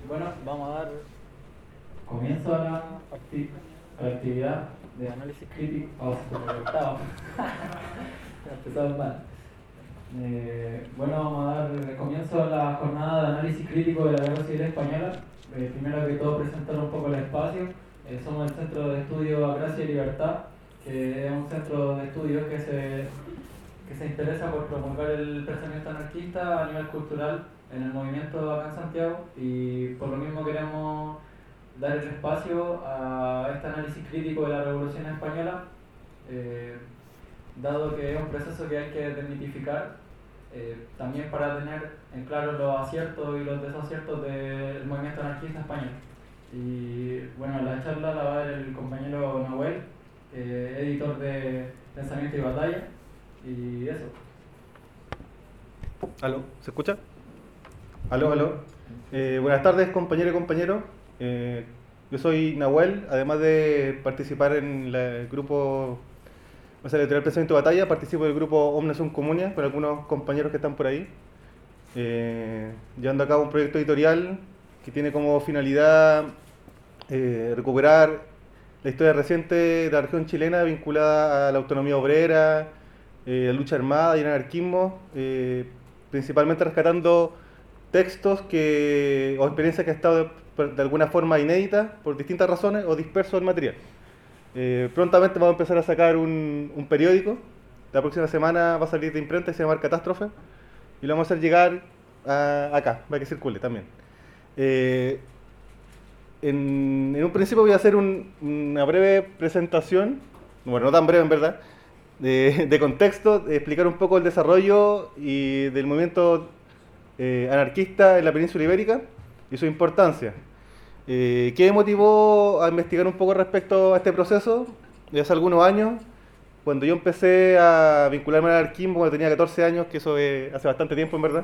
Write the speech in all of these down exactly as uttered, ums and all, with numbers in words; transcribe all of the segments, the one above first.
Bueno, vamos a dar comienzo a la, acti a la actividad de análisis crítico. Oh, estaba. Empezamos mal. Eh, bueno, vamos a dar comienzo a la jornada de análisis crítico de la Guerra Civil Española. Eh, primero que todo, presentar un poco el espacio. Eh, somos el Centro de Estudio Gracia y Libertad, que es un centro de estudios que se, que se interesa por promulgar el pensamiento anarquista a nivel cultural en el movimiento acá en Santiago, y por lo mismo queremos dar el espacio a este análisis crítico de la Revolución Española, eh, dado que es un proceso que hay que desmitificar, eh, también para tener en claro los aciertos y los desaciertos del movimiento anarquista español. Y bueno, la charla la va a dar el compañero Nahuel, eh, editor de Pensamiento y Batalla, y eso. ¿Aló? ¿Se escucha? Aló, aló. Eh, buenas tardes, compañero y compañero. Eh, yo soy Nahuel, además de participar en la- el grupo, o sea, el editorial Pensamiento y Batalla, participo del grupo Omnesum Comunia con algunos compañeros que están por ahí, eh, llevando a cabo un proyecto editorial que tiene como finalidad eh, recuperar la historia reciente de la región chilena vinculada a la autonomía obrera, eh, la lucha armada y el anarquismo, eh, principalmente rescatando textos que, o experiencias que han estado de, de alguna forma inéditas por distintas razones o dispersos en material. Eh, prontamente vamos a empezar a sacar un, un periódico. La próxima semana va a salir de imprenta y se llama Catástrofe. Y lo vamos a hacer llegar a, acá, para que circule también. Eh, en, en un principio voy a hacer un, una breve presentación, bueno, no tan breve en verdad, de, de contexto, de explicar un poco el desarrollo y del movimiento eh, anarquista en la península ibérica y su importancia. Eh, ¿Qué me motivó a investigar un poco respecto a este proceso? De hace algunos años, cuando yo empecé a vincularme al anarquismo, cuando tenía catorce años, que eso es hace bastante tiempo en verdad,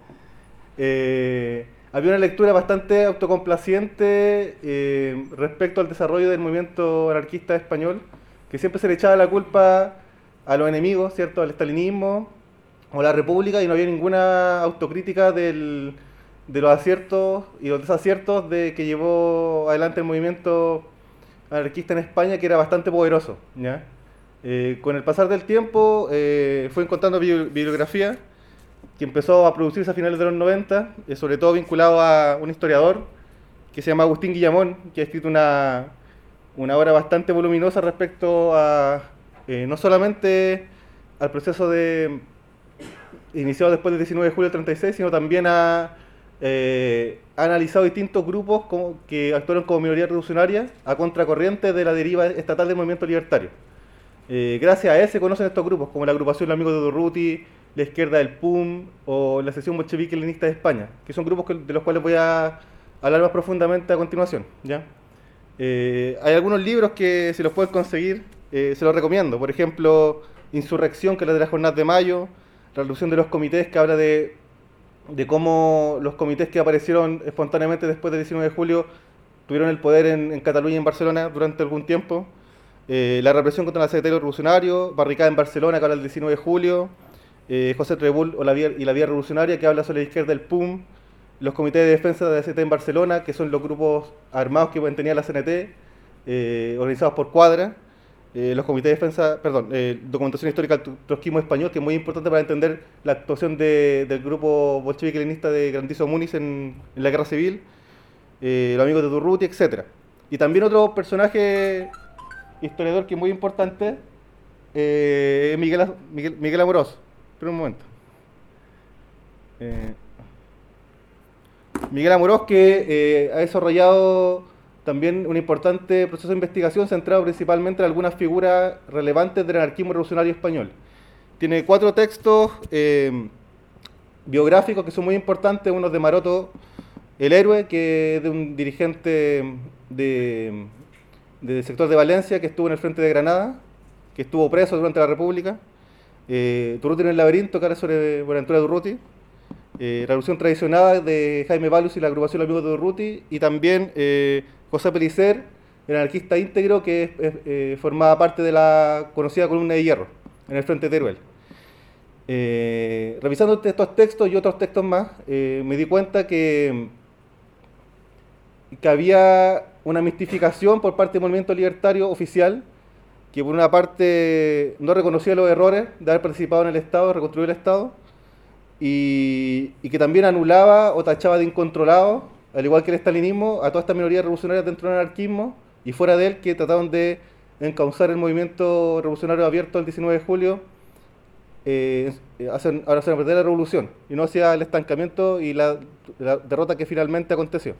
eh, había una lectura bastante autocomplaciente eh, respecto al desarrollo del movimiento anarquista español, que siempre se le echaba la culpa a los enemigos, ¿cierto? Al estalinismo o a la república, y no había ninguna autocrítica del, de los aciertos y los desaciertos de que llevó adelante el movimiento anarquista en España, que era bastante poderoso, ¿ya? Eh, con el pasar del tiempo eh, fue encontrando bibliografía que empezó a producirse a finales de los noventa, eh, sobre todo vinculado a un historiador que se llama Agustín Guillamón, que ha escrito una, una obra bastante voluminosa respecto a eh, no solamente al proceso de iniciado después del diecinueve de julio del treinta y seis, sino también ha, eh, ha analizado distintos grupos como, que actuaron como minoría revolucionaria a contracorriente de la deriva estatal del movimiento libertario. Eh, gracias a él se conocen estos grupos, como la agrupación Los Amigos de Durruti, la Izquierda del P U M o la Sección Bolchevique Leninista de España, que son grupos que, de los cuales voy a hablar más profundamente a continuación, ¿ya? Eh, hay algunos libros que, si los pueden conseguir, eh, se los recomiendo. Por ejemplo, Insurrección, que es la de la Jornada de Mayo, La Revolución de los Comités, que habla de, de cómo los comités que aparecieron espontáneamente después del diecinueve de julio tuvieron el poder en, en Cataluña y en Barcelona durante algún tiempo. Eh, la represión contra el secretario revolucionario, Barricada en Barcelona, que habla del diecinueve de julio, eh, José Trebull o la vía, y la Vía Revolucionaria, que habla sobre la izquierda del P U M, los comités de defensa de la C N T en Barcelona, que son los grupos armados que mantenía la C N T, eh, organizados por Cuadra, eh, los comités de defensa, perdón, eh, documentación histórica del trotskismo español, que es muy importante para entender la actuación de, del grupo bolchevique leninista de Grandizo Múniz en, en la guerra civil, eh, los amigos de Durruti, etcétera. Y también otro personaje historiador que es muy importante, eh, Miguel, Miguel, Miguel Amorós. Espera un momento. Eh, Miguel Amorós, que eh, ha desarrollado también un importante proceso de investigación centrado principalmente en algunas figuras relevantes del anarquismo revolucionario español. Tiene cuatro textos eh, biográficos que son muy importantes. Uno de Maroto, el héroe, que es de un dirigente de... del sector de Valencia, que estuvo en el frente de Granada, que estuvo preso durante la República, eh, Durruti en el laberinto, que habla sobre Buenaventura Durruti, eh, La Revolución Traicionada de Jaime Balus y la agrupación Los Amigos de Durruti, y también eh, José Pellicer, el anarquista íntegro, que es, es, eh, formaba parte de la conocida columna de hierro en el frente de Teruel. Eh, revisando estos textos y otros textos más, eh, me di cuenta que que había una mistificación por parte del movimiento libertario oficial, que por una parte no reconocía los errores de haber participado en el Estado, de reconstruir el Estado, y, y que también anulaba o tachaba de incontrolado, al igual que el estalinismo, a todas estas minorías revolucionarias dentro del anarquismo y fuera de él, que trataron de encauzar el movimiento revolucionario abierto el diecinueve de julio, eh, hacen, ahora se perder la revolución, y no hacia el estancamiento y la, la derrota que finalmente aconteció.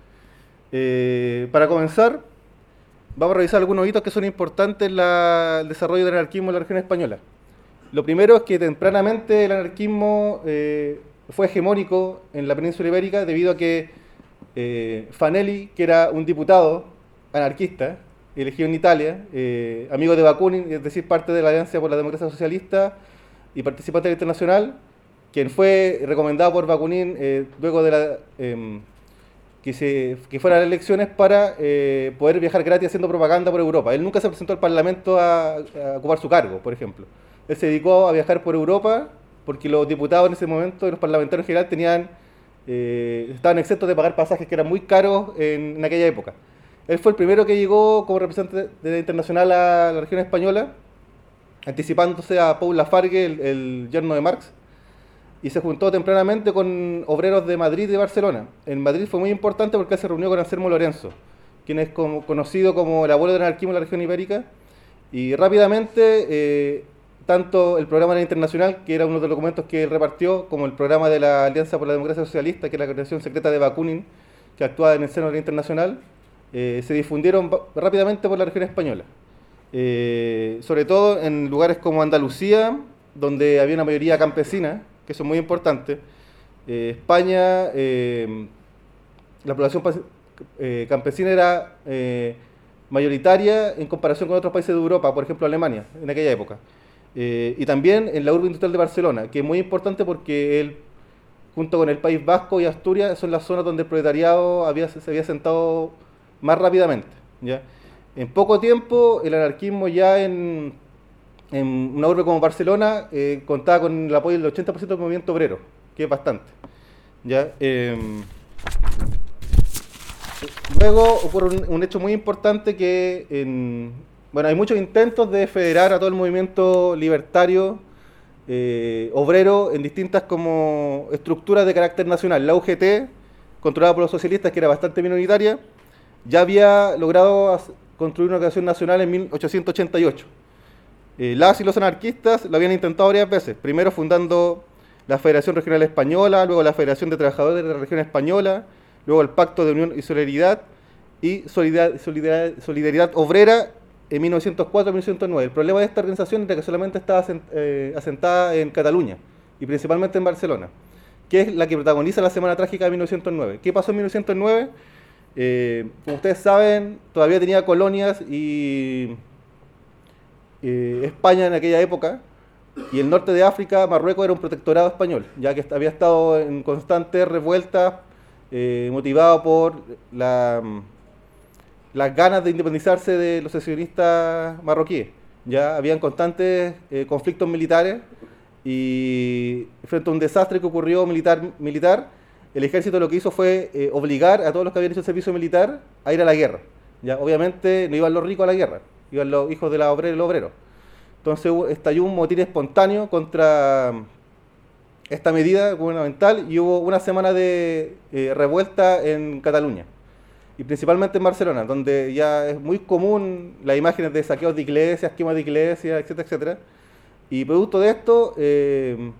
Eh, para comenzar, vamos a revisar algunos hitos que son importantes en la, el desarrollo del anarquismo en la región española. Lo primero es que tempranamente el anarquismo eh, fue hegemónico en la península ibérica debido a que eh, Fanelli, que era un diputado anarquista, elegido en Italia, eh, amigo de Bakunin, es decir, parte de la Alianza por la Democracia Socialista y participante del Internacional, quien fue recomendado por Bakunin eh, luego de la... Eh, que, se, que fuera a las elecciones para eh, poder viajar gratis haciendo propaganda por Europa. Él nunca se presentó al Parlamento a, a ocupar su cargo, por ejemplo. Él se dedicó a viajar por Europa porque los diputados en ese momento y los parlamentarios en general tenían, eh, estaban exentos de pagar pasajes que eran muy caros en, en aquella época. Él fue el primero que llegó como representante de internacional a la región española, anticipándose a Paul Lafargue, el, el yerno de Marx, y se juntó tempranamente con obreros de Madrid y de Barcelona. En Madrid fue muy importante porque se reunió con Anselmo Lorenzo, quien es como, conocido como el abuelo del anarquismo en la región ibérica, y rápidamente, eh, tanto el programa de la Internacional, que era uno de los documentos que él repartió, como el programa de la Alianza por la Democracia Socialista, que es la organización secreta de Bakunin, que actuaba en el seno de la Internacional, eh, se difundieron rápidamente por la región española. Eh, sobre todo en lugares como Andalucía, donde había una mayoría campesina, que son muy importantes. Eh, España, eh, la población eh, campesina era eh, mayoritaria en comparación con otros países de Europa, por ejemplo Alemania, en aquella época. Eh, y también en la urbe industrial de Barcelona, que es muy importante porque él, junto con el País Vasco y Asturias, son las zonas donde el proletariado había, se había sentado más rápidamente, ¿ya? En poco tiempo, el anarquismo ya en... en una urbe como Barcelona, eh, contaba con el apoyo del ochenta por ciento del movimiento obrero, que es bastante. ¿Ya? Eh, luego ocurre un, un hecho muy importante que, en, bueno, hay muchos intentos de federar a todo el movimiento libertario, eh, obrero, en distintas como estructuras de carácter nacional. La U G T, controlada por los socialistas, que era bastante minoritaria, ya había logrado construir una organización nacional en mil ochocientos ochenta y ocho. Eh, las y los anarquistas lo habían intentado varias veces, primero fundando la Federación Regional Española, luego la Federación de Trabajadores de la Región Española, luego el Pacto de Unión y Solidaridad y Solidaridad, Solidaridad, Solidaridad Obrera en mil novecientos cuatro a mil novecientos nueve. El problema de esta organización era que solamente estaba asent, eh, asentada en Cataluña y principalmente en Barcelona, que es la que protagoniza la Semana Trágica de mil novecientos nueve. ¿Qué pasó en mil novecientos nueve? Eh, como ustedes saben, todavía tenía colonias y... Eh, España en aquella época, y el norte de África, Marruecos, era un protectorado español, ya que había estado en constantes revueltas, eh, motivado por la, las ganas de independizarse de los secesionistas marroquíes. Ya habían constantes eh, conflictos militares, y frente a un desastre que ocurrió militar, militar el ejército lo que hizo fue eh, obligar a todos los que habían hecho el servicio militar a ir a la guerra. Ya, obviamente no iban los ricos a la guerra, iban los hijos de la obrera y los obreros. Entonces estalló un motín espontáneo contra esta medida gubernamental y hubo una semana de eh, revuelta en Cataluña y principalmente en Barcelona, donde ya es muy común las imágenes de saqueos de iglesias, quemas de iglesias, etcétera, etcétera. Y producto de esto eh,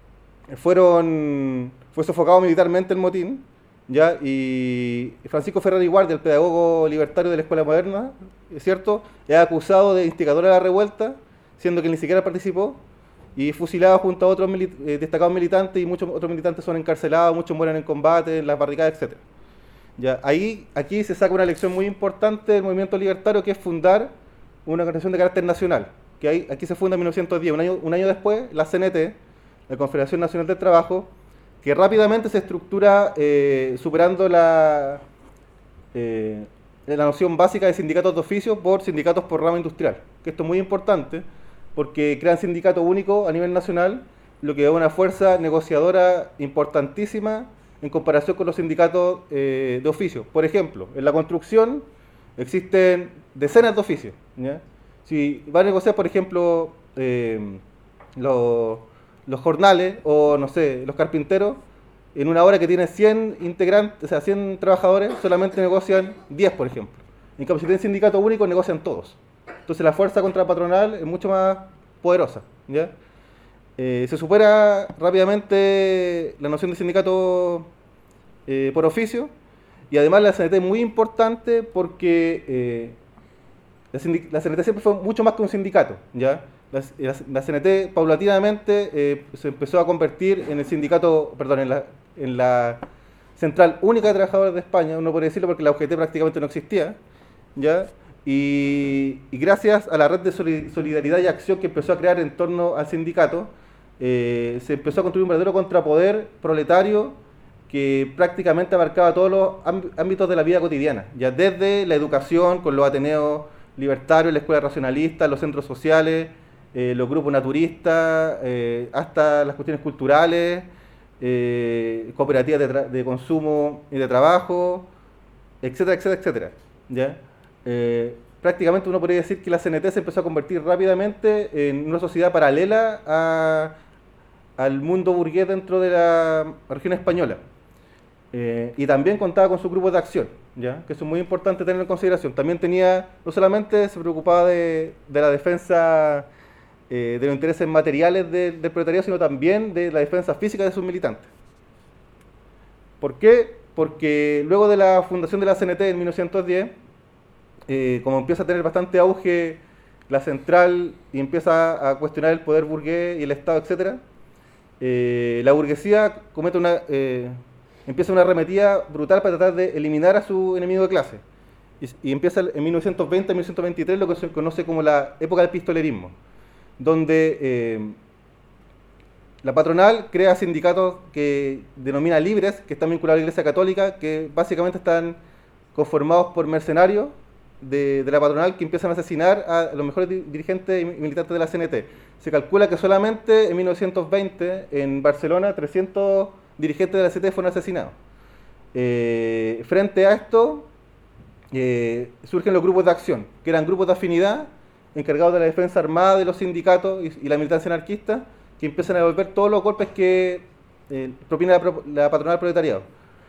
fueron fue sofocado militarmente el motín, ¿ya? Y Francisco Ferrer y Guardia, el pedagogo libertario de la Escuela Moderna, ¿es cierto?, es acusado de instigador a la revuelta, siendo que ni siquiera participó, y fusilado junto a otros mili eh, destacados militantes, y muchos otros militantes son encarcelados, muchos mueren en combate, en las barricadas, etcétera. Ya, ahí, aquí se saca una lección muy importante del movimiento libertario, que es fundar una organización de carácter nacional, que hay, aquí se funda en mil novecientos diez, un año, un año después, la C N T, la Confederación Nacional del Trabajo, que rápidamente se estructura eh, superando la, eh, la noción básica de sindicatos de oficio por sindicatos por rama industrial, que esto es muy importante, porque crean sindicato único a nivel nacional, lo que da una fuerza negociadora importantísima en comparación con los sindicatos eh, de oficio. Por ejemplo, en la construcción existen decenas de oficios, ¿ya? Si van a negociar, por ejemplo, eh, los, los jornales o, no sé, los carpinteros, en una obra que tiene cien integrantes, o sea, cien trabajadores, solamente negocian diez, por ejemplo. En cambio, si tienen sindicato único, negocian todos. Entonces la fuerza contra la patronal es mucho más poderosa, ¿ya? Eh, se supera rápidamente la noción de sindicato eh, por oficio, y además la C N T es muy importante porque eh, la, la C N T siempre fue mucho más que un sindicato, ¿ya? La, la, la C N T paulatinamente eh, se empezó a convertir en el sindicato, perdón, en la, en la Central Única de Trabajadores de España, uno puede decirlo porque la U G T prácticamente no existía, ¿ya? Y, y gracias a la red de solidaridad y acción que empezó a crear en torno al sindicato, eh, se empezó a construir un verdadero contrapoder proletario que prácticamente abarcaba todos los ámbitos de la vida cotidiana, ya desde la educación, con los ateneos libertarios, la escuela racionalista, los centros sociales, eh, los grupos naturistas, eh, hasta las cuestiones culturales, eh, cooperativas de, de consumo y de trabajo, etcétera, etcétera, etcétera, ¿ya? Eh, prácticamente uno podría decir que la C N T se empezó a convertir rápidamente en una sociedad paralela a, al mundo burgués dentro de la región española. Eh, y también contaba con su grupo de acción, ¿ya? Que eso es muy importante tener en consideración. También tenía, no solamente se preocupaba de, de la defensa eh, de los intereses materiales de, del proletariado, sino también de la defensa física de sus militantes. ¿Por qué? Porque luego de la fundación de la C N T en mil novecientos diez, eh, como empieza a tener bastante auge la central y empieza a cuestionar el poder burgués y el Estado, etcétera, eh, la burguesía comete una... Eh, empieza una arremetida brutal para tratar de eliminar a su enemigo de clase. Y, y empieza en mil novecientos veinte a mil novecientos veintitrés lo que se conoce como la época del pistolerismo, donde eh, la patronal crea sindicatos que denomina libres, que están vinculados a la Iglesia Católica, que básicamente están conformados por mercenarios de, de la patronal que empiezan a asesinar a los mejores dirigentes y militantes de la C N T. Se calcula que solamente en mil novecientos veinte en Barcelona trescientos dirigentes de la C N T fueron asesinados. Eh, frente a esto, eh, surgen los grupos de acción, que eran grupos de afinidad encargados de la defensa armada de los sindicatos y, y la militancia anarquista, que empiezan a devolver todos los golpes que eh, propina la, la patronal proletariado.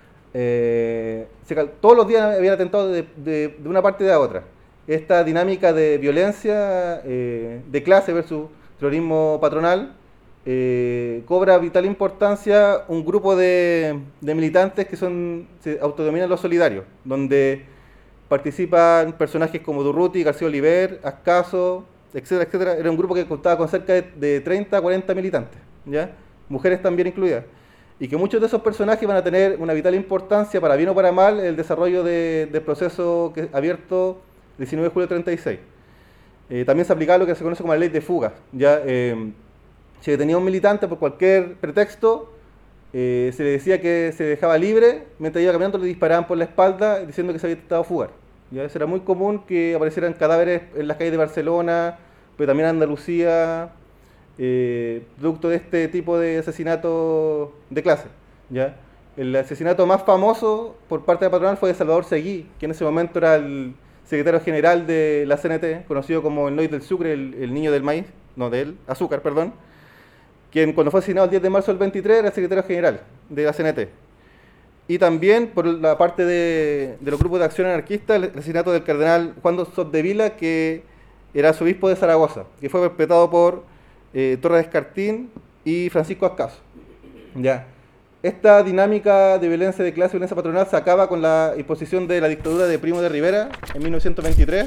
Eh, se, todos los días habían atentado de, de, de una parte y de la otra. Esta dinámica de violencia eh, de clase versus terrorismo patronal Eh, cobra vital importancia un grupo de, de militantes que son se autodenominan los solidarios, donde participan personajes como Durruti, García Oliver, Ascaso, etcétera, etcétera. Era un grupo que contaba con cerca de, de treinta a cuarenta militantes, ¿ya? Mujeres también incluidas, y que muchos de esos personajes van a tener una vital importancia, para bien o para mal, el desarrollo de, del proceso que, abierto diecinueve de julio del treinta y seis. Eh, también se aplicaba lo que se conoce como la ley de fugas, ¿ya? Eh, Si detenía a un militante por cualquier pretexto, eh, se le decía que se dejaba libre, mientras iba caminando le disparaban por la espalda diciendo que se había intentado fugar. ¿Ya? Eso era muy común, que aparecieran cadáveres en las calles de Barcelona, pero también en Andalucía, eh, producto de este tipo de asesinato de clase, ¿ya? El asesinato más famoso por parte de la patronal fue de Salvador Seguí, que en ese momento era el secretario general de la C N T, conocido como el Noy del Sucre, el, el niño del maíz, no del azúcar, perdón, quien cuando fue asesinado el diez de marzo del veintitrés era el secretario general de la C N T. Y también por la parte de, de los grupos de acción anarquista, el asesinato del cardenal Juan de Soldevila, que era arzobispo de Zaragoza, que fue perpetrado por eh, Torres Escartín y Francisco Ascaso. Ya. Esta dinámica de violencia de clase y violencia patronal se acaba con la imposición de la dictadura de Primo de Rivera en mil novecientos veintitrés,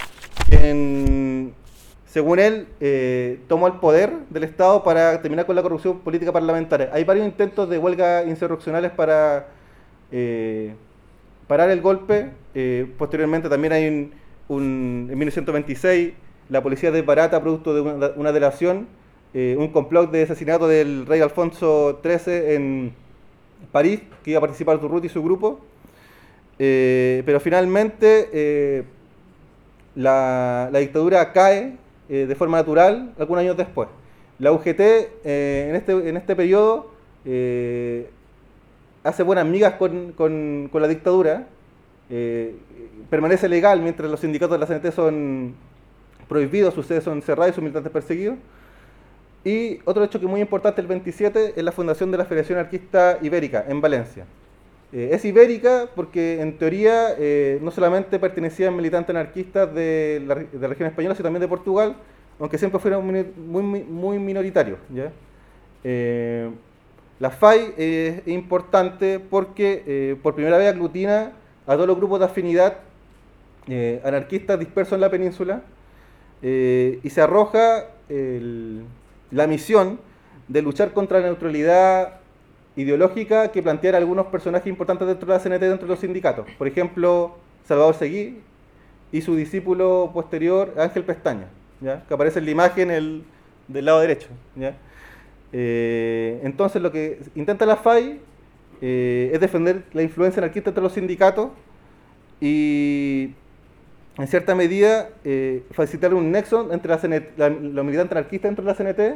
en... Según él, eh, tomó el poder del Estado para terminar con la corrupción política parlamentaria. Hay varios intentos de huelga insurreccionales para eh, parar el golpe. Eh, posteriormente también hay un, un, en mil novecientos veintiséis, la policía desbarata, producto de una, una delación, eh, un complot de asesinato del rey Alfonso trece en París, que iba a participar Durruti y su grupo. Eh, pero finalmente eh, la, la dictadura cae Eh, de forma natural algunos años después. La U G T eh, en, este, en este periodo eh, hace buenas migas con, con, con la dictadura, eh, permanece legal mientras los sindicatos de la C N T son prohibidos, sus sedes son cerradas y sus militantes perseguidos. Y otro hecho que es muy importante, el veintisiete, es la fundación de la Federación Anarquista Ibérica en Valencia. Eh, es ibérica porque en teoría eh, no solamente pertenecían militantes anarquistas de la, de la región española, sino también de Portugal, aunque siempre fueron muy, muy, muy minoritarios, ¿ya? Eh, la F A I eh, es importante porque eh, por primera vez aglutina a todos los grupos de afinidad eh, anarquistas dispersos en la península eh, y se arroja el, la misión de luchar contra la neutralidad ideológica que plantearon algunos personajes importantes dentro de la C N T, dentro de los sindicatos. Por ejemplo, Salvador Seguí y su discípulo posterior, Ángel Pestaña, ¿ya? Que aparece en la imagen el, del lado derecho, ¿ya? Eh, entonces lo que intenta la F A I eh, es defender la influencia anarquista entre los sindicatos y en cierta medida eh, facilitar un nexo entre la C N T, la, los militantes anarquistas dentro de la C N T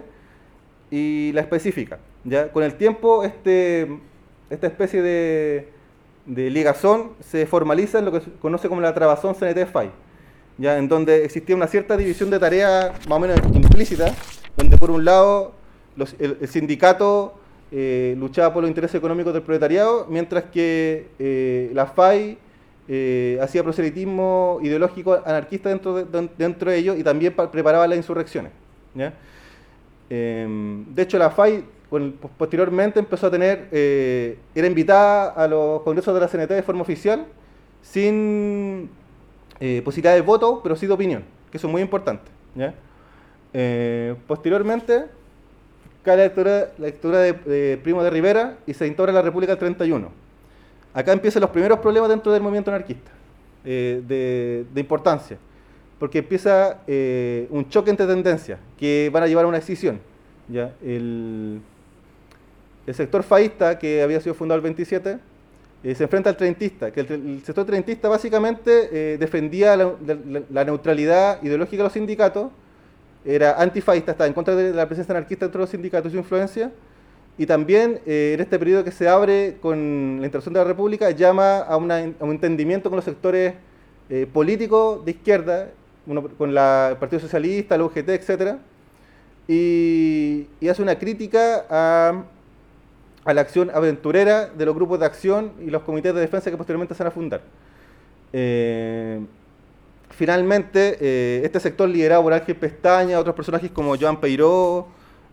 y la específica, ¿ya? Con el tiempo este, esta especie de, de ligazón se formaliza en lo que se conoce como la trabazón C N T-F A I, ¿ya? En donde existía una cierta división de tareas más o menos implícita, donde por un lado los, el, el sindicato eh, luchaba por los intereses económicos del proletariado, mientras que eh, la F A I eh, hacía proselitismo ideológico anarquista dentro de, de, dentro de ello y también pa, preparaba las insurrecciones, ¿ya? Eh, de hecho la F A I bueno, posteriormente empezó a tener, eh, era invitada a los congresos de la C N T de forma oficial, sin eh, posibilidad de voto, pero sí de opinión, que eso es muy importante, ¿ya? Eh, posteriormente cae la dictadura, la dictadura de, de Primo de Rivera y se instaura la República del treinta y uno. Acá empiezan los primeros problemas dentro del movimiento anarquista, eh, de, de importancia, porque empieza eh, un choque entre tendencias que van a llevar a una escisión, ¿ya? El, el sector faísta, que había sido fundado el veintisiete, eh, se enfrenta al treintista, que el, el sector treintista básicamente eh, defendía la, la, la neutralidad ideológica de los sindicatos, era antifaísta, estaba en contra de la presencia anarquista dentro de los sindicatos y su influencia, y también eh, en este periodo que se abre con la instalación de la República, llama a, una, a un entendimiento con los sectores eh, políticos de izquierda, uno, con la, el Partido Socialista, la U G T, etcétera, y, y hace una crítica a, a la acción aventurera de los grupos de acción y los comités de defensa que posteriormente se van a fundar. Eh, finalmente, eh, este sector liderado por Ángel Pestaña, otros personajes como Joan Peiró,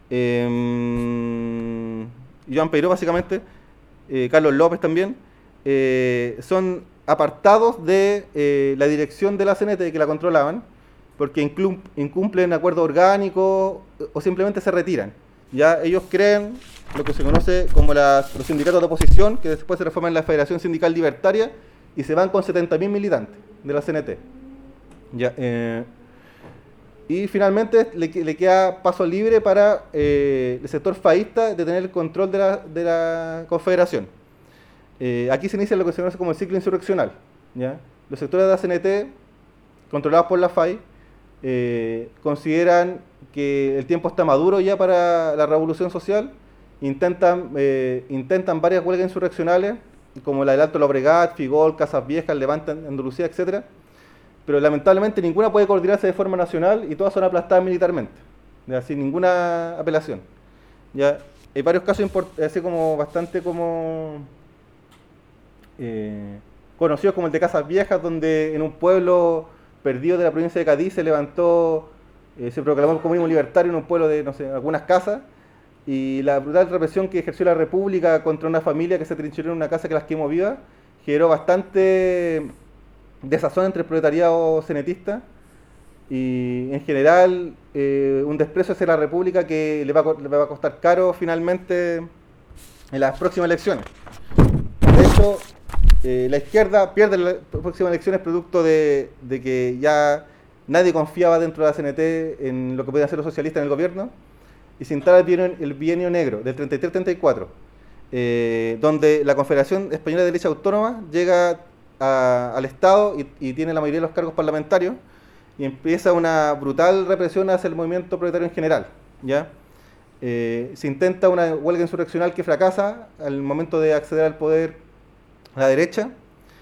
eh, Joan Peiró básicamente, eh, Carlos López también, eh, son apartados de eh, la dirección de la C N T, que la controlaban, porque incumplen acuerdos orgánicos o simplemente se retiran. Ya ellos creen lo que se conoce como la, los sindicatos de oposición, que después se reforman en la Federación Sindical Libertaria y se van con setenta mil militantes de la C N T. Ya, eh, y finalmente le, le queda paso libre para eh, el sector faísta de tener el control de la, de la Confederación. Eh, aquí se inicia lo que se conoce como el ciclo insurreccional, ¿ya? Los sectores de la C N T, controlados por la F A I, eh, consideran que el tiempo está maduro ya para la revolución social, intentan, eh, intentan varias huelgas insurreccionales, como la del Alto Llobregat, Figol, Casas Viejas, Levante, Andalucía, etcétera, pero lamentablemente ninguna puede coordinarse de forma nacional y todas son aplastadas militarmente, ¿ya? Sin ninguna apelación. Ya hay varios casos así como bastante como eh, conocidos, como el de Casas Viejas, donde en un pueblo perdido de la provincia de Cádiz se levantó, eh, se proclamó el comunismo libertario en un pueblo de, no sé, algunas casas, y la brutal represión que ejerció la República contra una familia que se trincheró en una casa que las quemó vivas generó bastante desazón entre el proletariado cenetista y en general eh, un desprecio hacia la República que le va, a, le va a costar caro finalmente en las próximas elecciones. De hecho, eh, la izquierda pierde las próximas elecciones producto de, de que ya nadie confiaba dentro de la C N T en lo que podían hacer los socialistas en el gobierno, y se instala el bienio, el bienio negro del treinta y tres treinta y cuatro, eh, donde la Confederación Española de Derecha Autónoma llega a, al Estado y, y tiene la mayoría de los cargos parlamentarios, y empieza una brutal represión hacia el movimiento proletario en general, ¿ya? Eh, se intenta una huelga insurreccional que fracasa al momento de acceder al poder a la derecha,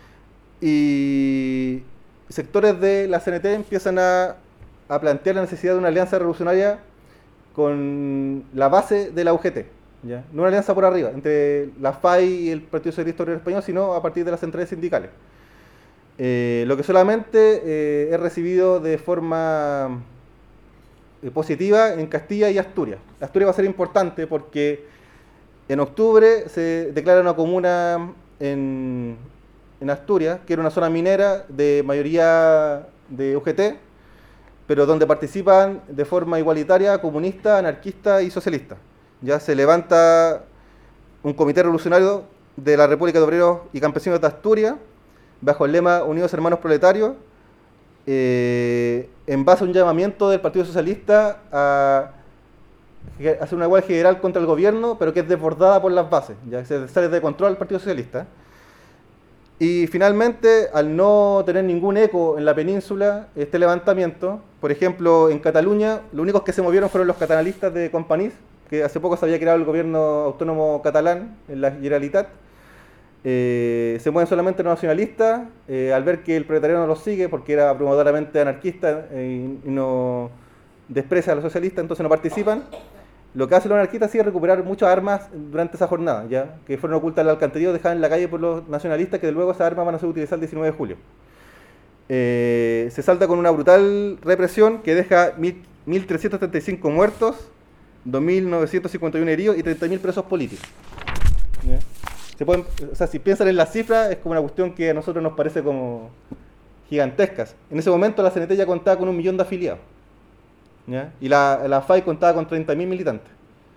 y sectores de la C N T empiezan a, a plantear la necesidad de una alianza revolucionaria con la base de la U G T, ¿ya? No una alianza por arriba, entre la F A I y el Partido Socialista Obrero Español, sino a partir de las centrales sindicales. Eh, lo que solamente eh, es recibido de forma eh, positiva en Castilla y Asturias. Asturias va a ser importante porque en octubre se declara una comuna en, en Asturias, que era una zona minera de mayoría de U G T, pero donde participan de forma igualitaria comunistas, anarquistas y socialistas. Ya se levanta un comité revolucionario de la República de Obreros y Campesinos de Asturias, bajo el lema Unidos Hermanos Proletarios, eh, en base a un llamamiento del Partido Socialista a hacer una huelga general contra el gobierno, pero que es desbordada por las bases, ya que se sale de control el Partido Socialista. Y finalmente, al no tener ningún eco en la península, este levantamiento, por ejemplo, en Cataluña, los únicos que se movieron fueron los catalanalistas de Companys, que hace poco se había creado el gobierno autónomo catalán en la Generalitat. Eh, se mueven solamente los nacionalistas, eh, al ver que el proletariado no los sigue, porque era abrumadoramente anarquista eh, y no desprecia a los socialistas, entonces no participan. Lo que hacen los anarquistas sí es recuperar muchas armas durante esa jornada, ya que fueron ocultas al alcantarillado, dejadas en la calle por los nacionalistas, que luego esas armas van a ser utilizadas el diecinueve de julio. Eh, se salta con una brutal represión que deja mil trescientos treinta y cinco muertos, dos mil novecientos cincuenta y uno heridos y treinta mil presos políticos. ¿Ya? Se pueden, o sea, si piensan en las cifras, es como una cuestión que a nosotros nos parece como gigantescas. En ese momento la C N T ya contaba con un millón de afiliados, ¿ya? Y la, la F A I contaba con treinta mil militantes.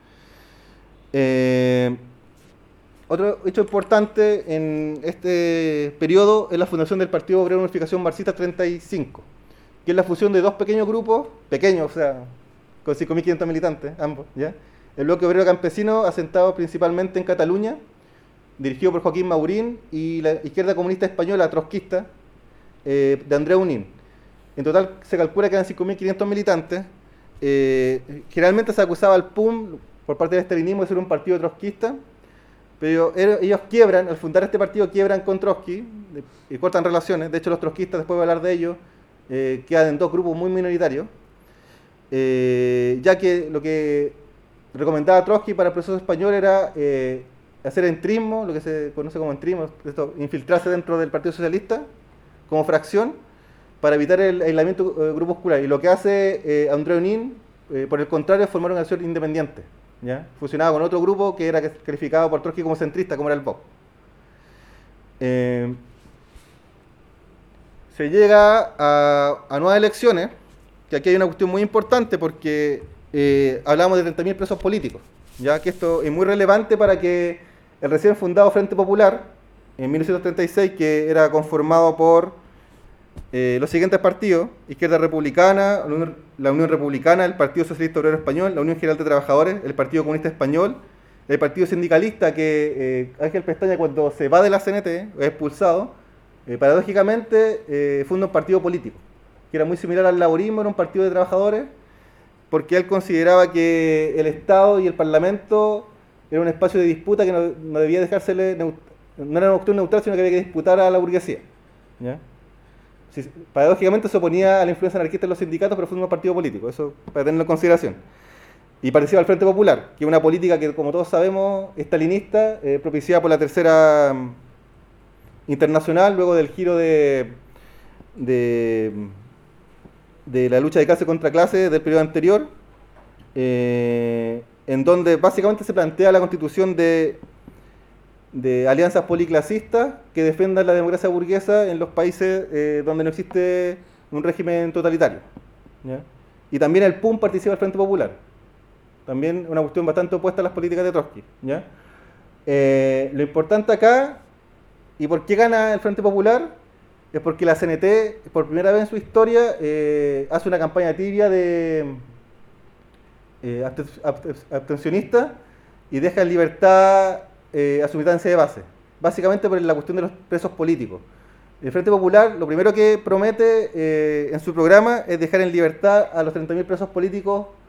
Eh, otro hecho importante en este periodo es la fundación del Partido Obrero de Unificación Marxista treinta y cinco, que es la fusión de dos pequeños grupos, pequeños, o sea, con cinco mil quinientos militantes, ambos, ¿ya? El Bloque Obrero Campesino, asentado principalmente en Cataluña, dirigido por Joaquín Maurín, y la Izquierda Comunista Española trotskista eh, de Andreu Nin. En total se calcula que eran cinco mil quinientos militantes. Eh, generalmente se acusaba al P U M por parte del estalinismo de ser un partido trotskista, pero ellos quiebran, al fundar este partido quiebran con Trotsky y cortan relaciones. De hecho, los trotskistas, después de hablar de ellos, eh, quedan en dos grupos muy minoritarios, eh, ya que lo que recomendaba Trotsky para el proceso español era eh, hacer entrismo, lo que se conoce como entrismo, esto, infiltrarse dentro del Partido Socialista como fracción para evitar el aislamiento eh, grupuscular. Y lo que hace eh, Andreu Nin, eh, por el contrario, es formar una acción independiente, ¿ya? Fusionaba con otro grupo que era calificado por Trotsky como centrista, como era el V O C. Eh, se llega a, a nuevas elecciones, que aquí hay una cuestión muy importante porque eh, hablamos de treinta mil presos políticos, ya que esto es muy relevante para que el recién fundado Frente Popular, en mil novecientos treinta y seis, que era conformado por eh, los siguientes partidos: Izquierda Republicana, la Unión, la Unión Republicana, el Partido Socialista Obrero Español, la Unión General de Trabajadores, el Partido Comunista Español, el Partido Sindicalista, que eh, Ángel Pestaña, cuando se va de la C N T, es expulsado, eh, paradójicamente eh, funda un partido político, que era muy similar al laborismo, era un partido de trabajadores, porque él consideraba que el Estado y el Parlamento era un espacio de disputa que no, no debía dejársele, no era una cuestión neutral, sino que había que disputar a la burguesía, ¿ya? Sí, paradójicamente se oponía a la influencia anarquista en los sindicatos, pero fue un partido político, eso para tenerlo en consideración. Y parecía al Frente Popular, que es una política que, como todos sabemos, estalinista, eh, propiciada por la Tercera um, Internacional, luego del giro de, de, de la lucha de clase contra clase del periodo anterior, eh, en donde básicamente se plantea la constitución de, de alianzas policlasistas que defiendan la democracia burguesa en los países eh, donde no existe un régimen totalitario, ¿ya? Y también el P U M participa del Frente Popular, también una cuestión bastante opuesta a las políticas de Trotsky, ¿ya? Eh, lo importante acá, y por qué gana el Frente Popular, es porque la C N T, por primera vez en su historia, eh, hace una campaña tibia de Eh, abstencionista y deja en libertad eh, a su militancia de base, básicamente por la cuestión de los presos políticos. El Frente Popular lo primero que promete eh, en su programa es dejar en libertad a los treinta mil presos políticos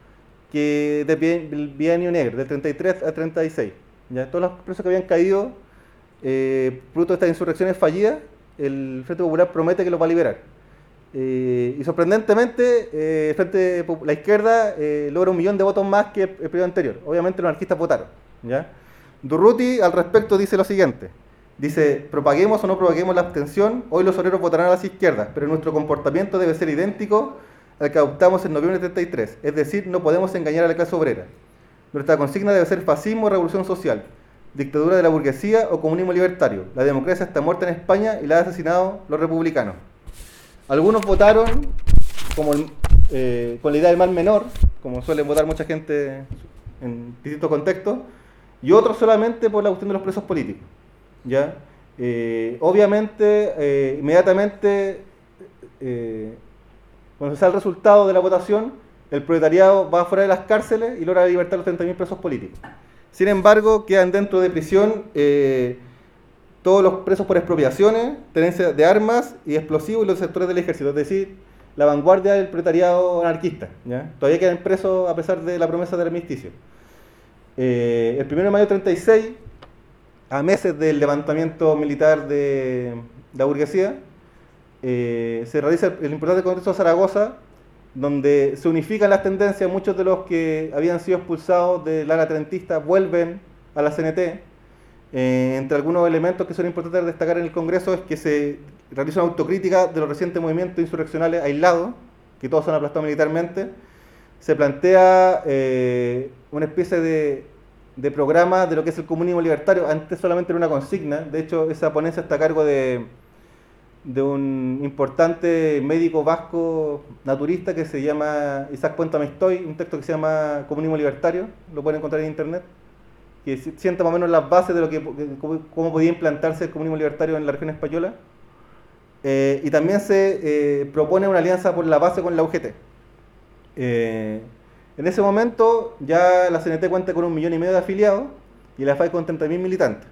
que del bienio negro, del treinta y tres al treinta y seis. ¿Ya? Todos los presos que habían caído, eh, fruto de estas insurrecciones fallidas, el Frente Popular promete que los va a liberar. Eh, y sorprendentemente, eh, el Frente, la izquierda eh, logra un millón de votos más que el, el periodo anterior. Obviamente los anarquistas votaron. ¿Ya? Durruti al respecto dice lo siguiente. Dice, propaguemos o no propaguemos la abstención, hoy los obreros votarán a las izquierdas, pero nuestro comportamiento debe ser idéntico al que adoptamos en noviembre de treinta y tres, es decir, no podemos engañar a la clase obrera. Nuestra consigna debe ser fascismo o revolución social, dictadura de la burguesía o comunismo libertario. La democracia está muerta en España y la han asesinado los republicanos. Algunos votaron como el, eh, con la idea del mal menor, como suele votar mucha gente en distintos contextos, y otros solamente por la cuestión de los presos políticos. ¿Ya? Eh, obviamente, eh, inmediatamente, eh, cuando se da el resultado de la votación, el proletariado va fuera de las cárceles y logra libertar a los treinta mil presos políticos. Sin embargo, quedan dentro de prisión eh, todos los presos por expropiaciones, tenencia de armas y explosivos y los sectores del ejército, es decir, la vanguardia del proletariado anarquista. ¿Ya? Todavía quedan presos a pesar de la promesa del armisticio. Eh, el primero de mayo de treinta y seis, a meses del levantamiento militar de la burguesía, eh, se realiza el, el importante Congreso de Zaragoza, donde se unifican las tendencias. Muchos de los que habían sido expulsados del ala trentista vuelven a la C N T. Eh, entre algunos elementos que son importantes destacar en el Congreso es que se realiza una autocrítica de los recientes movimientos insurreccionales aislados, que todos son aplastados militarmente. Se plantea eh, una especie de, de programa de lo que es el comunismo libertario. Antes solamente era una consigna. De hecho, esa ponencia está a cargo de, de un importante médico vasco naturista que se llama Isaac Puente Amestoy, un texto que se llama Comunismo Libertario, lo pueden encontrar en internet, que sienta más o menos las bases de lo que, cómo podía implantarse el comunismo libertario en la región española. Eh, y también se eh, propone una alianza por la base con la U G T. Eh, en ese momento ya la C N T cuenta con un millón y medio de afiliados y la F A I con treinta mil militantes.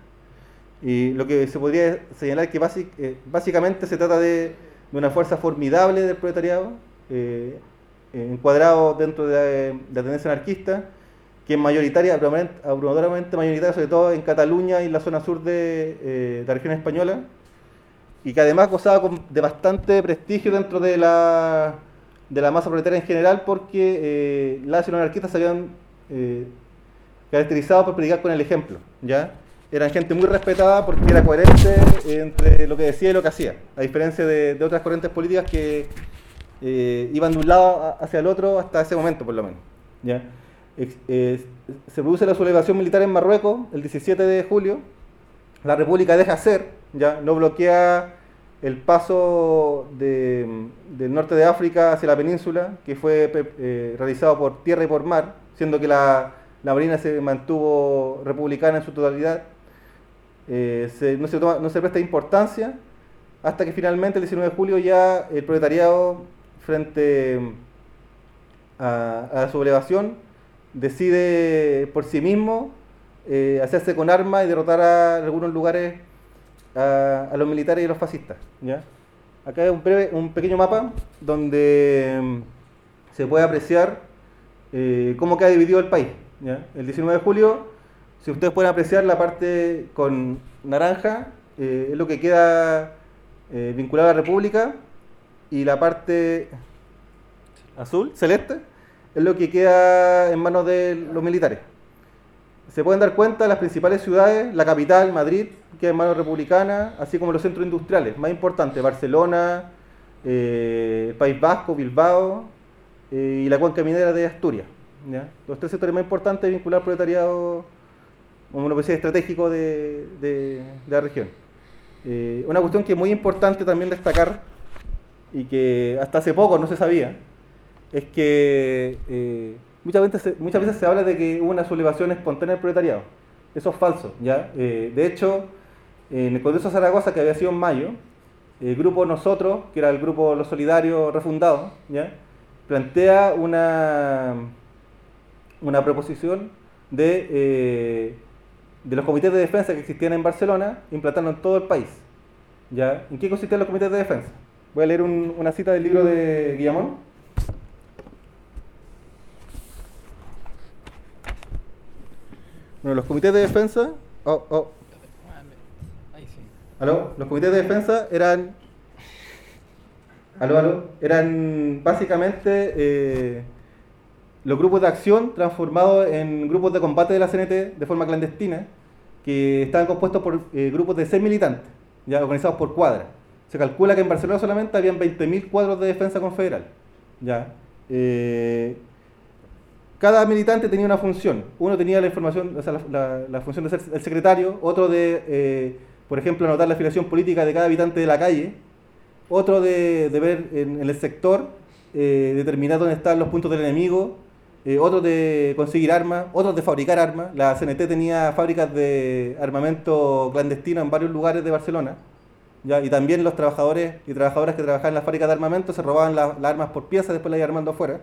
Y lo que se podría señalar es que basic, eh, básicamente se trata de, de una fuerza formidable del proletariado, eh, encuadrado dentro de, de la tendencia anarquista, que es mayoritaria, abrumadoramente mayoritaria, sobre todo en Cataluña y en la zona sur de eh, la región española, y que además gozaba con, de bastante prestigio dentro de la, de la masa proletaria en general, porque eh, las y los anarquistas se habían eh, caracterizado por predicar con el ejemplo, ¿ya? Eran gente muy respetada porque era coherente entre lo que decía y lo que hacía, a diferencia de, de otras corrientes políticas que eh, iban de un lado hacia el otro hasta ese momento, por lo menos, ¿ya? Eh, se produce la sublevación militar en Marruecos el diecisiete de julio. La República deja hacer, ya no bloquea el paso de, del norte de África hacia la península, que fue eh, realizado por tierra y por mar, siendo que la, la Marina se mantuvo republicana en su totalidad. Eh, se, no, se toma, no se presta importancia hasta que finalmente el diecinueve de julio ya el proletariado, frente a, a la sublevación, decide por sí mismo eh, hacerse con armas y derrotar a algunos lugares a, a los militares y a los fascistas, ¿ya? Acá hay un, breve, un pequeño mapa donde um, se puede apreciar eh, cómo queda dividido el país, ¿ya? El diecinueve de julio, si ustedes pueden apreciar la parte con naranja, eh, es lo que queda eh, vinculado a la República, y la parte azul, celeste, es lo que queda en manos de los militares. Se pueden dar cuenta las principales ciudades, la capital, Madrid, queda en manos republicanas, así como los centros industriales más importantes, Barcelona, eh, el País Vasco, Bilbao eh, y la cuenca minera de Asturias, ¿ya? Los tres sectores más importantes vinculados al proletariado como una especie estratégico de, de, de la región. Eh, una cuestión que es muy importante también destacar y que hasta hace poco no se sabía, es que eh, muchas, veces se, muchas veces se habla de que hubo una sublevación espontánea del proletariado. Eso es falso, ¿ya? Eh, de hecho, en el Congreso de Zaragoza, que había sido en mayo, el grupo Nosotros, que era el grupo Los Solidarios refundados, ¿ya?, plantea una, una proposición de, eh, de los comités de defensa que existían en Barcelona, implantarlo en todo el país, ¿ya? ¿En qué consistían los comités de defensa? Voy a leer un, una cita del libro de Guillamón. Bueno, los comités de defensa... Oh, oh. Ahí sí. ¿Aló? Los comités de defensa eran... ¿Aló, aló? Eran básicamente eh, los grupos de acción transformados en grupos de combate de la C N T de forma clandestina, que estaban compuestos por eh, grupos de seis militantes, ya organizados por cuadras. Se calcula que en Barcelona solamente habían veinte mil cuadros de defensa confederal. ¿Ya? Eh, cada militante tenía una función. Uno tenía la información, o sea, la, la, la función de ser el secretario, otro de, eh, por ejemplo, anotar la afiliación política de cada habitante de la calle, otro de, de ver en, en el sector, eh, determinar dónde están los puntos del enemigo, eh, otro de conseguir armas, otros de fabricar armas. La C N T tenía fábricas de armamento clandestino en varios lugares de Barcelona, ¿ya? Y también los trabajadores y trabajadoras que trabajaban en las fábricas de armamento se robaban la, las armas por pieza, después las iban armando afuera,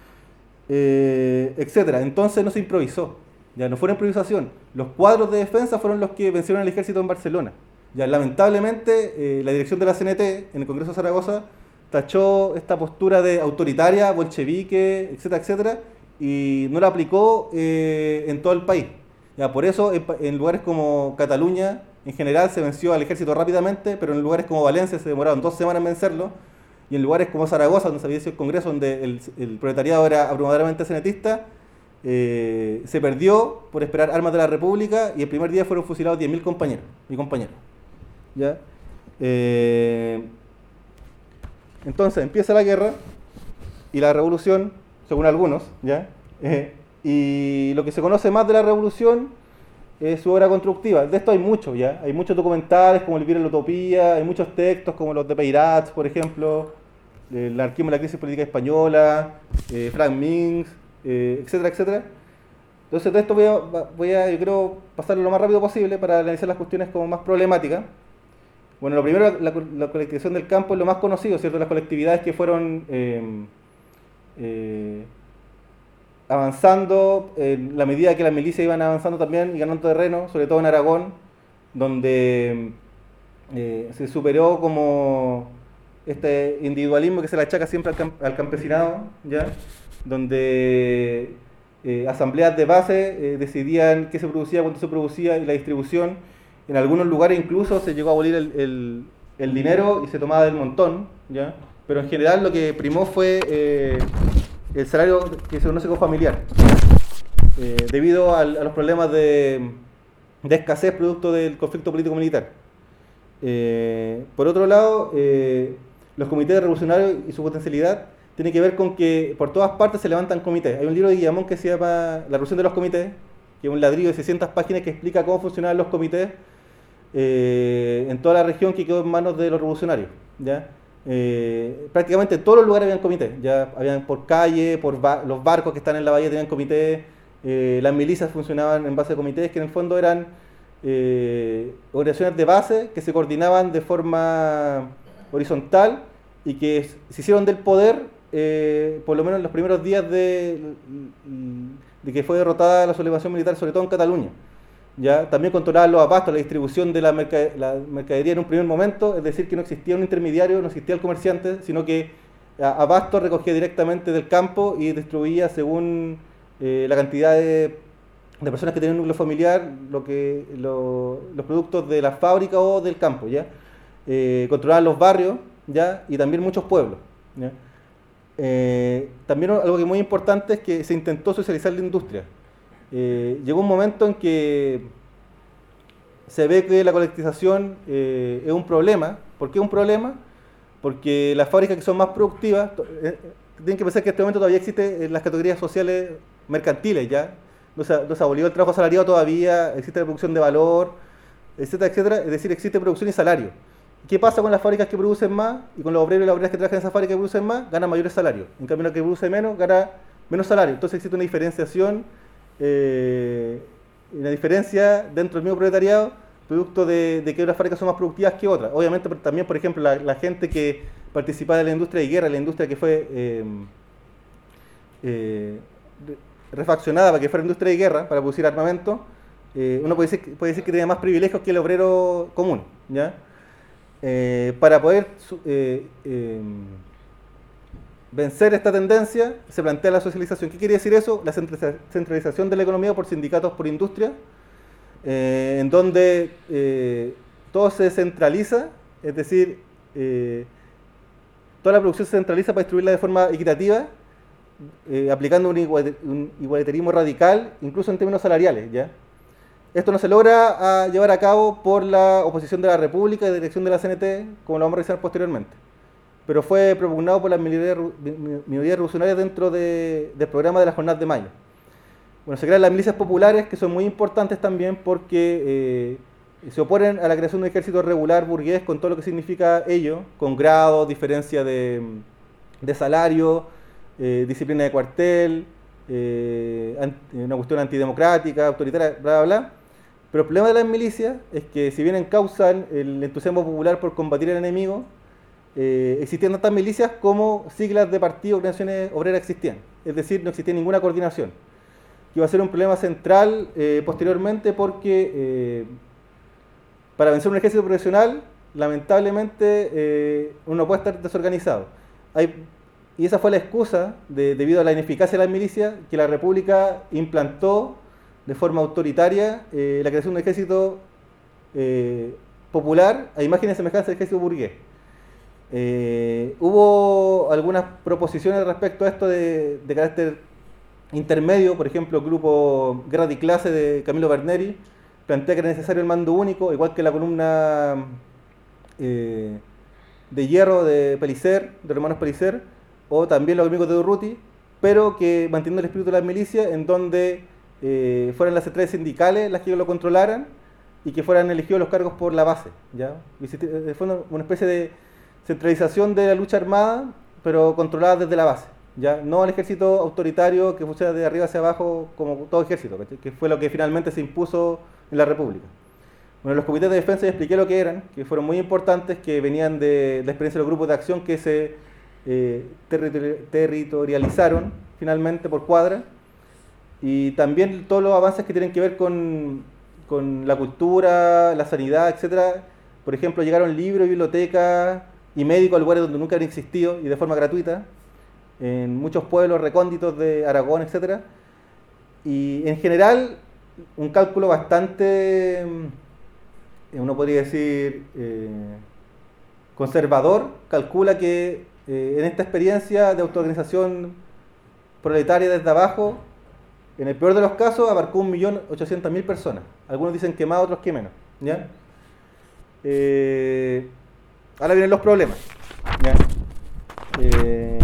eh, etcétera. Entonces no se improvisó, ya no fue una improvisación. Los cuadros de defensa fueron los que vencieron al ejército en Barcelona. Ya, lamentablemente, eh, la dirección de la C N T en el Congreso de Zaragoza tachó esta postura de autoritaria, bolchevique, etcétera, etcétera, y no la aplicó eh, en todo el país. Ya, por eso, en, en lugares como Cataluña, en general, se venció al ejército rápidamente, pero en lugares como Valencia se demoraron dos semanas en vencerlo, y en lugares como Zaragoza, donde se había hecho el Congreso, donde el, el proletariado era abrumadoramente cenetista, eh, se perdió por esperar armas de la República, y el primer día fueron fusilados diez mil compañeros y compañeros. ¿Ya? Eh, entonces empieza la guerra y la revolución, según algunos, ¿ya? Eh, y lo que se conoce más de la revolución es su obra constructiva. De esto hay mucho, ¿ya? Hay muchos documentales como El vivir en la utopía, hay muchos textos como los de Peirats, por ejemplo, El anarquismo y la crisis política española, eh, Frank Minks, eh, etcétera, etcétera. Entonces de esto voy a, voy a, yo creo, pasarlo lo más rápido posible para analizar las cuestiones como más problemáticas. Bueno, lo primero, la, la colectivización del campo es lo más conocido, ¿cierto? Las colectividades que fueron eh, eh, avanzando en la medida que las milicias iban avanzando también y ganando terreno, sobre todo en Aragón, donde eh, se superó como este individualismo que se le achaca siempre al, camp al campesinado, ¿ya? Donde eh, asambleas de base eh, decidían qué se producía, cuánto se producía y la distribución. En algunos lugares incluso se llegó a abolir el, el, el dinero y se tomaba del montón, ¿ya? Pero en general lo que primó fue eh, el salario que se conoce como familiar, eh, debido al, a los problemas de, de escasez producto del conflicto político-militar. Eh, por otro lado, eh, los comités revolucionarios y su potencialidad tienen que ver con que por todas partes se levantan comités. Hay un libro de Guillamón que se llama La revolución de los comités, que es un ladrillo de seiscientas páginas que explica cómo funcionaban los comités eh, en toda la región que quedó en manos de los revolucionarios, ¿ya? Eh, prácticamente en todos los lugares habían comités, ya habían por calle, por ba los barcos que están en la bahía tenían comités, eh, las milicias funcionaban en base de comités que en el fondo eran eh, organizaciones de base que se coordinaban de forma horizontal y que se hicieron del poder eh, por lo menos en los primeros días de, de que fue derrotada la sublevación militar, sobre todo en Cataluña. Ya también controlaban los abastos, la distribución de la, mercade la mercadería en un primer momento, es decir, que no existía un intermediario, no existía el comerciante, sino que abasto recogía directamente del campo y distribuía según eh, la cantidad de, de personas que tenían un núcleo familiar, lo que, lo, los productos de la fábrica o del campo, ¿ya? Eh, controlaban los barrios, ¿ya? Y también muchos pueblos, ¿ya? Eh, también algo que es muy importante es que se intentó socializar la industria. Eh, llegó un momento en que se ve que la colectivización eh, es un problema. ¿Por qué es un problema? Porque las fábricas que son más productivas, eh, tienen que pensar que en este momento todavía existen las categorías sociales mercantiles, ¿ya? No se, no se abolió el trabajo asalariado todavía, existe la producción de valor, etcétera, etcétera, es decir, existe producción y salario. ¿Qué pasa con las fábricas que producen más y con los obreros y las obreras que trabajan en esas fábricas que producen más? Ganan mayores salarios. En cambio, la que produce menos, gana menos salario. Entonces existe una diferenciación, eh, una diferencia dentro del mismo proletariado, producto de, de que unas fábricas son más productivas que otras. Obviamente también, por ejemplo, la, la gente que participaba de la industria de guerra, la industria que fue eh, eh, refaccionada para que fuera industria de guerra, para producir armamento, eh, uno puede decir, puede decir que tenía más privilegios que el obrero común, ¿ya? Eh, para poder eh, eh, vencer esta tendencia, se plantea la socialización. ¿Qué quiere decir eso? La centralización de la economía por sindicatos, por industria, eh, en donde eh, todo se centraliza, es decir, eh, toda la producción se centraliza para distribuirla de forma equitativa, eh, aplicando un, igual, un igualitarismo radical, incluso en términos salariales, ¿ya? Esto no se logra a llevar a cabo por la oposición de la República y de dirección de la C N T, como lo vamos a revisar posteriormente, pero fue propugnado por las minorías, minorías revolucionarias dentro de, del programa de la Jornada de Mayo. Bueno, se crean las milicias populares, que son muy importantes también porque eh, se oponen a la creación de un ejército regular burgués con todo lo que significa ello, con grado, diferencia de, de salario, eh, disciplina de cuartel, eh, anti, una cuestión antidemocrática, autoritaria, bla, bla, bla. Pero el problema de las milicias es que si bien encausan el entusiasmo popular por combatir al enemigo, eh, existían tantas milicias como siglas de partidos, organizaciones obreras existían. Es decir, no existía ninguna coordinación. Que iba a ser un problema central eh, posteriormente porque eh, para vencer un ejército profesional, lamentablemente eh, uno puede estar desorganizado. Hay, y esa fue la excusa, de, debido a la ineficacia de las milicias, que la República implantó de forma autoritaria eh, la creación de un ejército eh, popular a imagen y semejanza del ejército burgués. Eh, hubo algunas proposiciones respecto a esto de, de carácter intermedio, por ejemplo, el grupo Guerra de Clase de Camilo Berneri plantea que era necesario el mando único, igual que la columna eh, de hierro de Pellicer, de los hermanos Pellicer, o también los amigos de Durruti, pero que manteniendo el espíritu de las milicias, en donde eh, fueran las centrales sindicales las que lo controlaran y que fueran elegidos los cargos por la base, ¿ya? Fue una especie de centralización de la lucha armada, pero controlada desde la base, ¿ya? No el ejército autoritario que funciona de arriba hacia abajo como todo ejército, ¿cachai? Que fue lo que finalmente se impuso en la República. Bueno, los comités de defensa ya expliqué lo que eran, que fueron muy importantes, que venían de la experiencia de los grupos de acción que se eh, territori territorializaron finalmente por cuadra, y también todos los avances que tienen que ver con, con la cultura, la sanidad, etcétera. Por ejemplo, llegaron libros, bibliotecas y médicos a lugares donde nunca habían existido y de forma gratuita, en muchos pueblos recónditos de Aragón, etcétera. Y en general, un cálculo bastante, uno podría decir, eh, conservador, calcula que eh, en esta experiencia de autoorganización proletaria desde abajo, en el peor de los casos, abarcó un millón ochocientas mil personas. Algunos dicen que más, otros que menos, ¿ya? Eh, ahora vienen los problemas, ¿ya? Eh,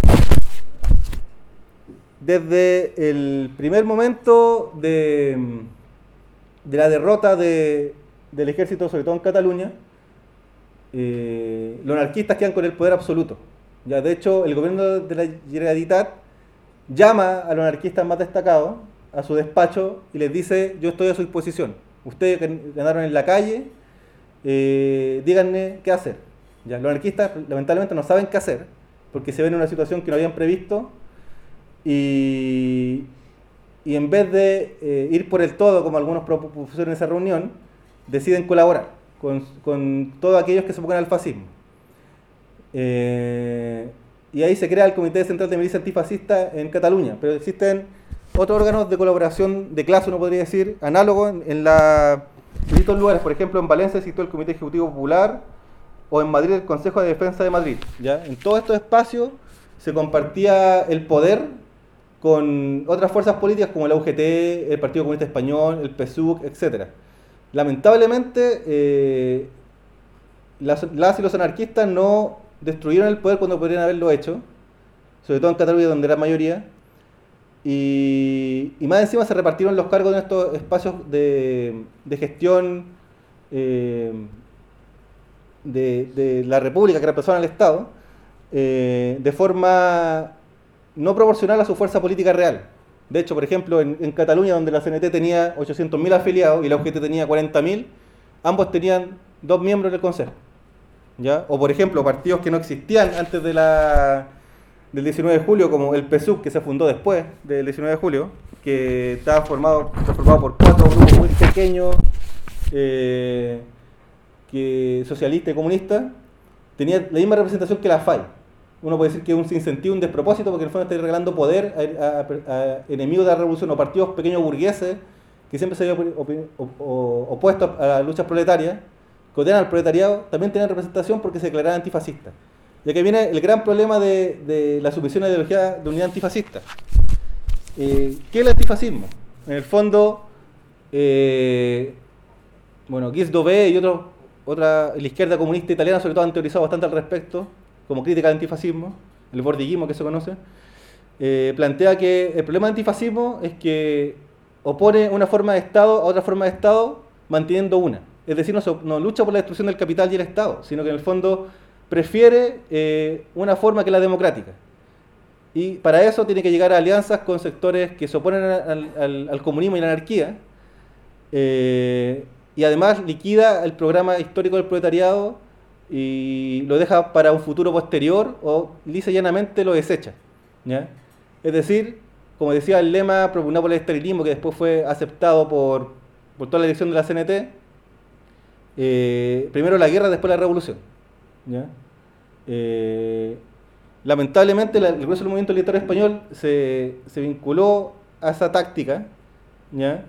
desde el primer momento de, de la derrota de, del ejército, sobre todo en Cataluña, eh, los anarquistas quedan con el poder absoluto, ¿ya? De hecho, el gobierno de la Generalitat llama a los anarquistas más destacados a su despacho y les dice: yo estoy a su disposición, ustedes ganaron en la calle, eh, díganme qué hacer, ¿ya? Los anarquistas lamentablemente no saben qué hacer porque se ven en una situación que no habían previsto, y, y en vez de eh, ir por el todo como algunos propusieron en esa reunión, deciden colaborar con, con todos aquellos que se opongan al fascismo. Eh, y ahí se crea el Comité Central de Milicia Antifascista en Cataluña, pero existen otros órganos de colaboración de clase, uno podría decir, análogos en, en, la, en distintos lugares. Por ejemplo, en Valencia existió el Comité Ejecutivo Popular, o en Madrid el Consejo de Defensa de Madrid, ¿ya? En todos estos espacios se compartía el poder con otras fuerzas políticas como la U G T, el Partido Comunista Español, el P S U C, etcétera. Lamentablemente, eh, las, las y los anarquistas no destruyeron el poder cuando podrían haberlo hecho, sobre todo en Cataluña, donde era mayoría, y, y más encima se repartieron los cargos en estos espacios de, de gestión eh, de, de la República, que representan al Estado, eh, de forma no proporcional a su fuerza política real. De hecho, por ejemplo, en, en Cataluña, donde la C N T tenía ochocientos mil afiliados y la U G T tenía cuarenta mil, ambos tenían dos miembros del Consejo, ¿ya? O por ejemplo, partidos que no existían antes de la, del diecinueve de julio, como el P S U C, que se fundó después del diecinueve de julio, que estaba formado, formado por cuatro grupos muy pequeños, eh, que socialista y comunista, tenía la misma representación que la F A I, uno puede decir que es un sinsentido, un despropósito, porque en el fondo está regalando poder a, a, a enemigos de la revolución o partidos pequeños burgueses que siempre se habían opuesto a las luchas proletarias, que odian al proletariado, también tienen representación porque se declararon antifascistas. Y aquí viene el gran problema de, de la supresión de la ideología de unidad antifascista. Eh, ¿Qué es el antifascismo? En el fondo, eh, bueno, Gilles Dauvé y otros, otra, la izquierda comunista italiana sobre todo han teorizado bastante al respecto, como crítica al antifascismo, el bordiguismo que se conoce, eh, plantea que el problema del antifascismo es que opone una forma de Estado a otra forma de Estado manteniendo una. Es decir, no, no lucha por la destrucción del capital y el Estado, sino que en el fondo prefiere eh, una forma que la democrática. Y para eso tiene que llegar a alianzas con sectores que se oponen al, al, al comunismo y la anarquía, eh, y además liquida el programa histórico del proletariado y lo deja para un futuro posterior o lisa y llanamente lo desecha, ¿ya? Es decir, como decía el lema propugnado por el estalinismo, que después fue aceptado por, por toda la dirección de la C N T, eh, primero la guerra, después la revolución, ¿ya? Eh, lamentablemente la, el grueso del movimiento libertario español se, se vinculó a esa táctica, ¿ya?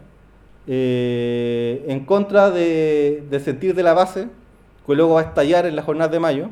Eh, en contra de, del sentir de la base, que luego va a estallar en las jornadas de mayo,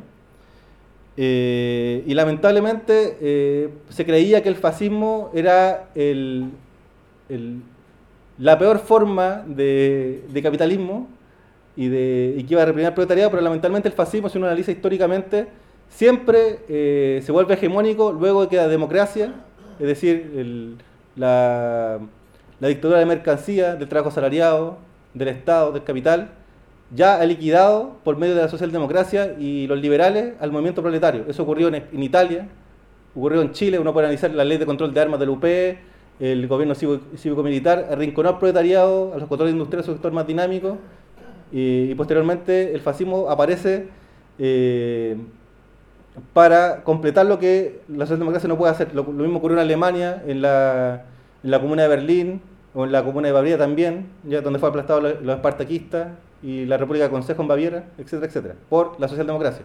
eh, y lamentablemente eh, se creía que el fascismo era el, el, la peor forma de, de capitalismo y, de, y que iba a reprimir al proletariado, pero lamentablemente el fascismo, si uno analiza históricamente, siempre eh, se vuelve hegemónico luego de que la democracia, es decir, el, la, la dictadura de mercancía, del trabajo asalariado, del Estado, del capital, ya ha liquidado por medio de la socialdemocracia y los liberales al movimiento proletario. Eso ocurrió en, en Italia, ocurrió en Chile. Uno puede analizar la ley de control de armas del U P, el gobierno cívico-militar arrinconó al proletariado, a los controles industriales, su sector más dinámico, y, y posteriormente el fascismo aparece eh, para completar lo que la socialdemocracia no puede hacer. Lo, lo mismo ocurrió en Alemania, en la, en la comuna de Berlín, o en la comuna de Baviera también, ya donde fue aplastado los, los espartaquistas, y la República de Consejo en Baviera, etcétera, etcétera, por la socialdemocracia.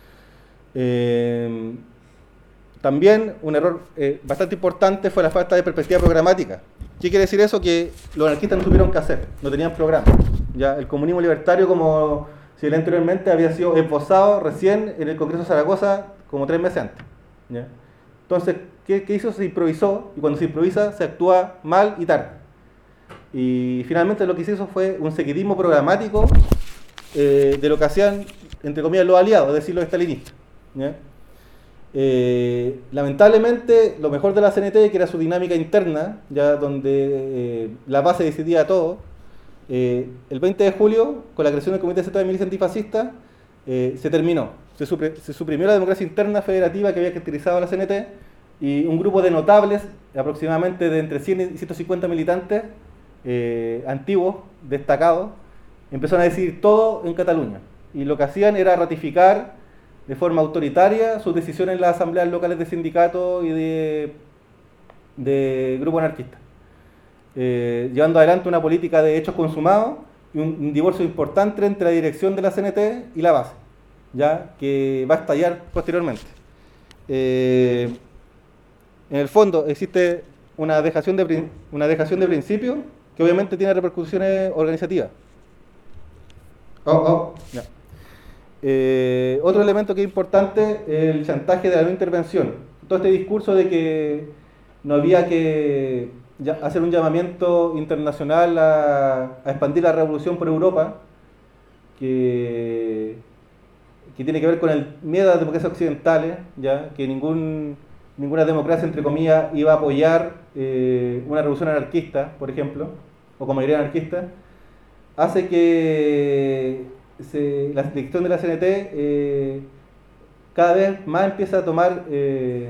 Eh, también un error eh, bastante importante fue la falta de perspectiva programática. ¿Qué quiere decir eso? Que los anarquistas no tuvieron que hacer, no tenían programa. Ya el comunismo libertario, como si anteriormente, había sido esbozado recién en el Congreso de Zaragoza como tres meses antes, ¿ya? Entonces, ¿qué, qué hizo? Se improvisó, y cuando se improvisa se actúa mal y tarde. Y finalmente lo que se hizo fue un seguidismo programático eh, de lo que hacían, entre comillas, los aliados, es decir, los estalinistas, ¿ya? Eh, lamentablemente, lo mejor de la C N T, que era su dinámica interna, ya donde eh, la base decidía todo, eh, el veinte de julio, con la creación del Comité Central de Milicia Antifascista, eh, se terminó. Se, supre, se suprimió la democracia interna federativa que había caracterizado a la C N T, y un grupo de notables, aproximadamente de entre cien y ciento cincuenta militantes, Eh, antiguos, destacados, empezaron a decidir todo en Cataluña, y lo que hacían era ratificar de forma autoritaria sus decisiones en las asambleas locales de sindicatos y de, de grupos anarquistas, eh, llevando adelante una política de hechos consumados y un, un divorcio importante entre la dirección de la C N T y la base, ya que va a estallar posteriormente. Eh, en el fondo existe una dejación de, una dejación de principio que obviamente tiene repercusiones organizativas. Oh, oh. Ya. Eh, otro elemento que es importante es el chantaje de la no intervención. Todo este discurso de que no había que ya hacer un llamamiento internacional a, a expandir la revolución por Europa, que, que tiene que ver con el miedo a las democracias occidentales, ya que ningún, ninguna democracia, entre comillas, iba a apoyar eh, una revolución anarquista, por ejemplo, o con mayoría anarquista, hace que se, la dirección de la C N T eh, cada vez más empieza a tomar eh,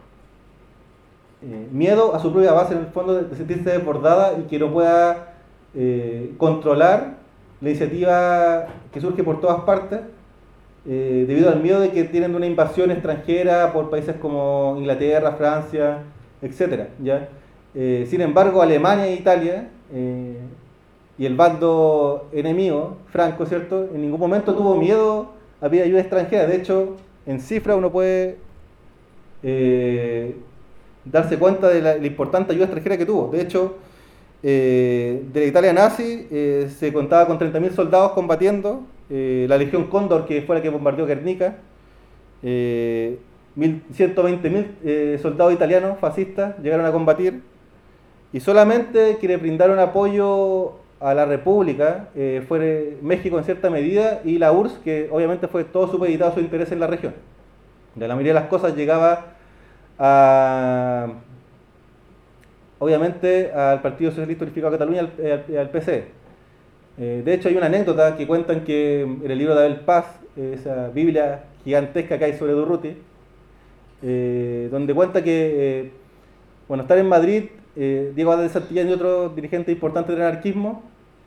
eh, miedo a su propia base, en el fondo, de, de sentirse desbordada y que no pueda eh, controlar la iniciativa que surge por todas partes, eh, debido al miedo de que tienen una invasión extranjera por países como Inglaterra, Francia, etcétera, ¿ya? Eh, sin embargo, Alemania e Italia eh, y el bando enemigo, Franco, ¿cierto?, en ningún momento tuvo miedo a pedir ayuda extranjera. De hecho, en cifra uno puede eh, darse cuenta de la, la importante ayuda extranjera que tuvo. De hecho, eh, de la Italia nazi eh, se contaba con treinta mil soldados combatiendo, eh, la Legión Cóndor, que fue la que bombardeó Guernica, eh, ciento veinte mil eh, soldados italianos fascistas llegaron a combatir, y solamente quienes brindaron apoyo a la República eh, fue México en cierta medida, y la U R S S, que obviamente fue todo supeditado a su interés en la región. De la mayoría de las cosas llegaba a, obviamente, al Partido Socialista Unificado de Cataluña, al, al, al P C. Eh, de hecho, hay una anécdota que cuentan que en el libro de Abel Paz, eh, esa Biblia gigantesca que hay sobre Durruti, eh, donde cuenta que, eh, bueno, estar en Madrid, eh, Diego de Santillán y otros dirigentes importantes del anarquismo,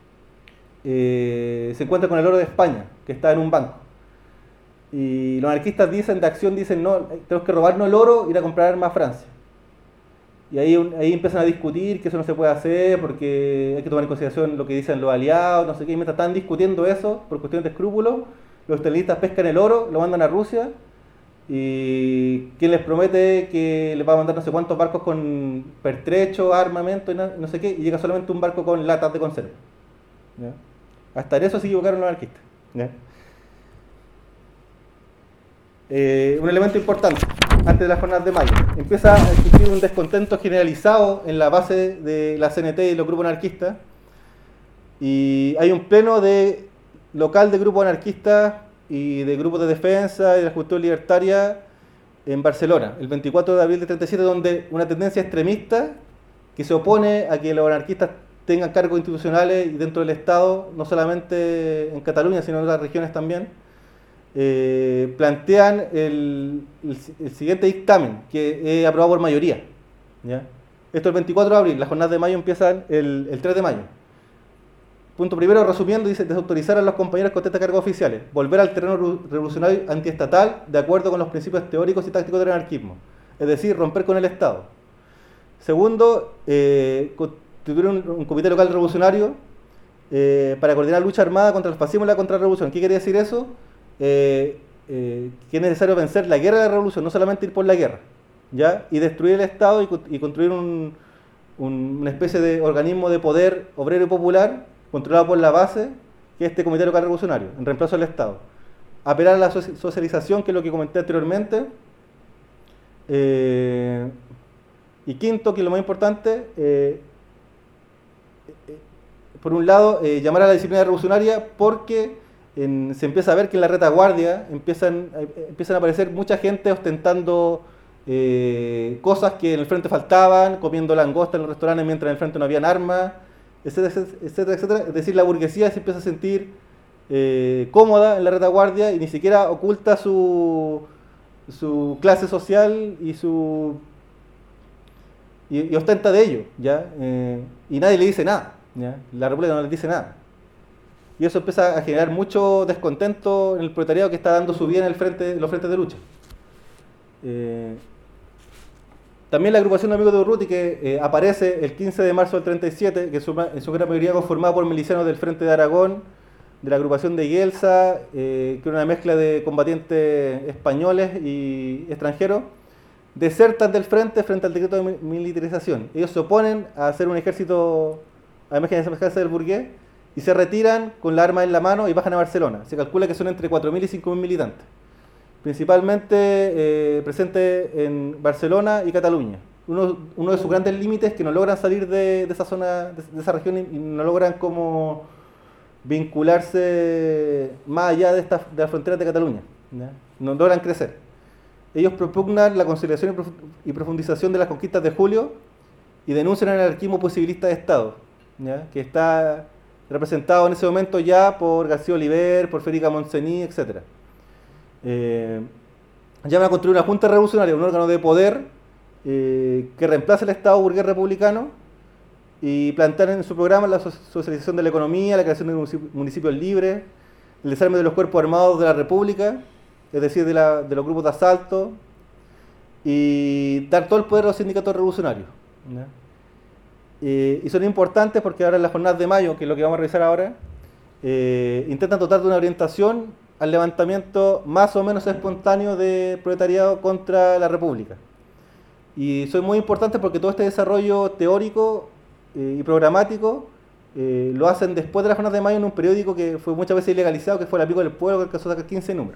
eh, se encuentran con el oro de España, que está en un banco. Y los anarquistas dicen, de acción, dicen, no, tenemos que robarnos el oro y ir a comprar armas a Francia. Y ahí, ahí empiezan a discutir que eso no se puede hacer porque hay que tomar en consideración lo que dicen los aliados, no sé qué. Y mientras están discutiendo eso, por cuestiones de escrúpulos, los estalinistas pescan el oro, lo mandan a Rusia, y quien les promete que les va a mandar no sé cuántos barcos con pertrecho, armamento y no, no sé qué, y llega solamente un barco con latas de conserva. ¿Ya? Hasta en eso se equivocaron los anarquistas. ¿Ya? Eh, un elemento importante, antes de las jornadas de mayo, empieza a existir un descontento generalizado en la base de la C N T y los grupos anarquistas, y hay un pleno de local de grupos anarquistas y de grupos de defensa y de la juventud libertaria en Barcelona, el veinticuatro de abril de treinta y siete, donde una tendencia extremista que se opone a que los anarquistas tengan cargos institucionales dentro del Estado, no solamente en Cataluña, sino en otras regiones también, eh, plantean el, el, el siguiente dictamen, que es aprobado por mayoría. ¿Ya? Esto el veinticuatro de abril, las jornadas de mayo empiezan el, el tres de mayo. Punto primero, resumiendo, dice: desautorizar a los compañeros con cargos oficiales, volver al terreno revolucionario antiestatal de acuerdo con los principios teóricos y tácticos del anarquismo, es decir, romper con el Estado. Segundo, eh, constituir un, un comité local revolucionario eh, para coordinar lucha armada contra el fascismo y la contrarrevolución. ¿Qué quiere decir eso? Eh, eh, que es necesario vencer la guerra de la revolución, no solamente ir por la guerra, ¿ya? Y destruir el Estado y, y construir un, un, una especie de organismo de poder obrero y popular controlado por la base, que es este comité local revolucionario, en reemplazo del Estado. Apelar a la socialización, que es lo que comenté anteriormente. Eh, y quinto, que es lo más importante, eh, eh, por un lado, eh, llamar a la disciplina revolucionaria, porque en, se empieza a ver que en la retaguardia empiezan, eh, empiezan a aparecer mucha gente ostentando eh, cosas que en el frente faltaban, comiendo langosta en los restaurantes mientras en el frente no habían armas, etcétera, etcétera, etcétera. Es decir, la burguesía se empieza a sentir eh, cómoda en la retaguardia y ni siquiera oculta su, su clase social y su y, y ostenta de ello, ¿ya? Eh, y nadie le dice nada, ¿ya? La República no le dice nada. Y eso empieza a generar mucho descontento en el proletariado que está dando su vida en el frente, en los frentes de lucha. Eh, También la agrupación de amigos de Durruti, que eh, aparece el quince de marzo del treinta y siete, que es en su gran mayoría conformada por milicianos del Frente de Aragón, de la agrupación de Ielsa, eh, que era una mezcla de combatientes españoles y extranjeros, desertan del frente frente al decreto de militarización. Ellos se oponen a hacer un ejército a imagen de semejanza del burgués y se retiran con la arma en la mano y bajan a Barcelona. Se calcula que son entre cuatro mil y cinco mil militantes, principalmente eh, presentes en Barcelona y Cataluña. Uno, uno de sus grandes límites es que no logran salir de, de esa zona, de, de esa región, y no logran como vincularse más allá de, esta, de las fronteras de Cataluña, ¿ya? No logran crecer. Ellos propugnan la conciliación y profundización de las conquistas de Julio y denuncian el anarquismo posibilista de Estado, ¿ya? Que está representado en ese momento ya por García Oliver, por Federica Montseny, etcétera. Eh, llaman a construir una junta revolucionaria, un órgano de poder eh, que reemplace el Estado burgués republicano, y plantean en su programa la socialización de la economía, la creación de municipios libres, el desarme de los cuerpos armados de la República, es decir, de, la, de los grupos de asalto, y dar todo el poder a los sindicatos revolucionarios, ¿ya? Eh, y son importantes porque ahora en las jornadas de mayo, que es lo que vamos a revisar ahora, eh, intentan dotar de una orientación al levantamiento más o menos espontáneo de proletariado contra la República. Y son muy importantes porque todo este desarrollo teórico eh, y programático eh, lo hacen después de las jornadas de mayo en un periódico que fue muchas veces ilegalizado, que fue el Amigo del Pueblo, que alcanzó a sacar quince números.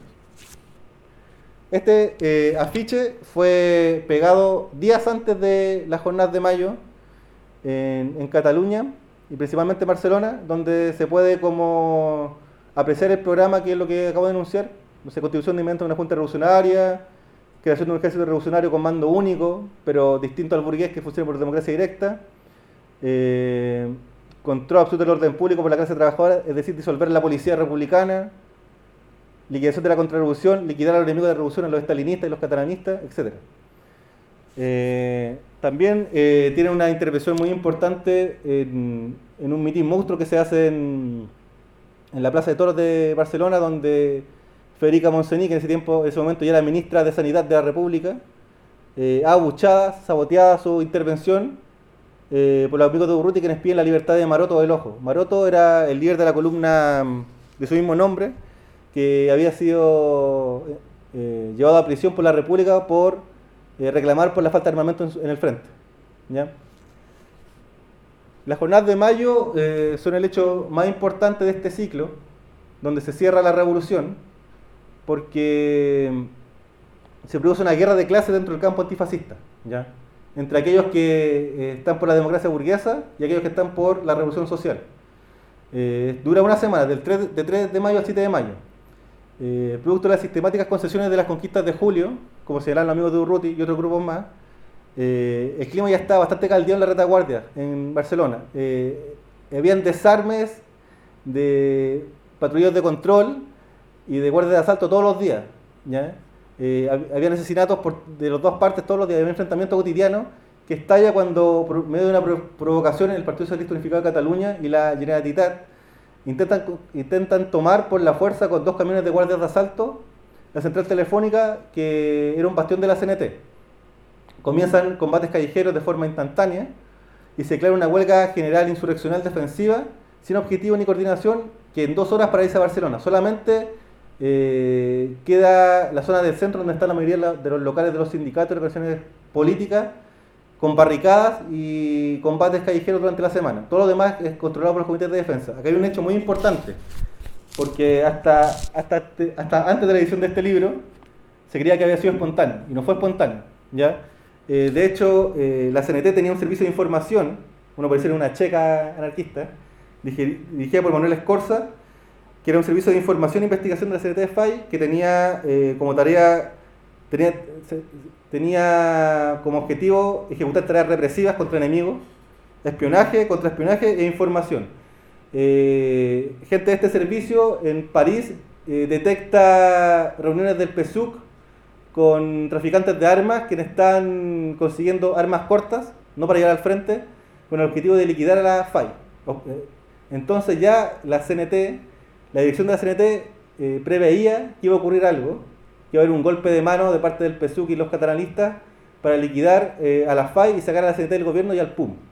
Este eh, afiche fue pegado días antes de las jornadas de mayo en, en Cataluña y principalmente en Barcelona, donde se puede como apreciar el programa, que es lo que acabo de denunciar: no sé, constitución de invento de una junta revolucionaria, creación de un ejército revolucionario con mando único, pero distinto al burgués, que funciona por democracia directa, eh, control absoluto del orden público por la clase trabajadora, es decir, disolver la policía republicana, liquidación de la contrarrevolución, liquidar a los enemigos de la revolución, a los estalinistas y los catalanistas, etcétera. Eh, también eh, tiene una intervención muy importante en, en un mitin monstruo que se hace en, en la Plaza de Toros de Barcelona, donde Federica Montseny, que en ese tiempo, en ese momento ya era ministra de Sanidad de la República, eh, abuchada, saboteada su intervención eh, por los amigos de Urruti, quienes piden la libertad de Maroto del Ojo. Maroto era el líder de la columna de su mismo nombre, que había sido eh, llevado a prisión por la República por eh, reclamar por la falta de armamento en, su, en el frente. ¿Ya? Las jornadas de mayo eh, son el hecho más importante de este ciclo, donde se cierra la revolución, porque se produce una guerra de clases dentro del campo antifascista, ¿ya? Entre aquellos que eh, están por la democracia burguesa y aquellos que están por la revolución social. Eh, dura una semana, del tres, de tres de mayo al siete de mayo. Eh, producto de las sistemáticas concesiones de las conquistas de julio, como señalan los amigos de Urruti y otros grupos más, eh, el clima ya está bastante caldeado en la retaguardia en Barcelona. Eh, habían desarmes de patrulleros de control y de guardias de asalto todos los días, ¿ya? Eh, había asesinatos por, de las dos partes todos los días, había un enfrentamiento cotidiano que estalla cuando, por medio de una provocación, el Partido Socialista Unificado de Cataluña y la Generalitat intentan, intentan tomar por la fuerza con dos camiones de guardias de asalto la central telefónica, que era un bastión de la C N T. Comienzan combates callejeros de forma instantánea y se declara una huelga general insurreccional defensiva sin objetivo ni coordinación, que en dos horas para irse a Barcelona. Solamente eh, queda la zona del centro, donde está la mayoría de los locales de los sindicatos y organizaciones políticas, con barricadas y combates callejeros durante la semana. Todo lo demás es controlado por los comités de defensa. Acá hay un hecho muy importante, porque hasta, hasta, hasta antes de la edición de este libro se creía que había sido espontáneo, y no fue espontáneo, ¿ya? Eh, de hecho, eh, la C N T tenía un servicio de información, uno puede ser una checa anarquista, dirigida por Manuel Escorza, que era un servicio de información e investigación de la C N T de F A I, que tenía eh, como tarea, tenía, tenía como objetivo ejecutar tareas represivas contra enemigos, espionaje, contraespionaje e información. Eh, gente de este servicio en París eh, detecta reuniones del P S U C con traficantes de armas, quienes están consiguiendo armas cortas, no para llegar al frente, con el objetivo de liquidar a la F A I. Entonces ya la C N T, la dirección de la C N T eh, preveía que iba a ocurrir algo, que iba a haber un golpe de mano de parte del P S U C y los catalanistas para liquidar eh, a la F A I y sacar a la C N T del gobierno y al P U M.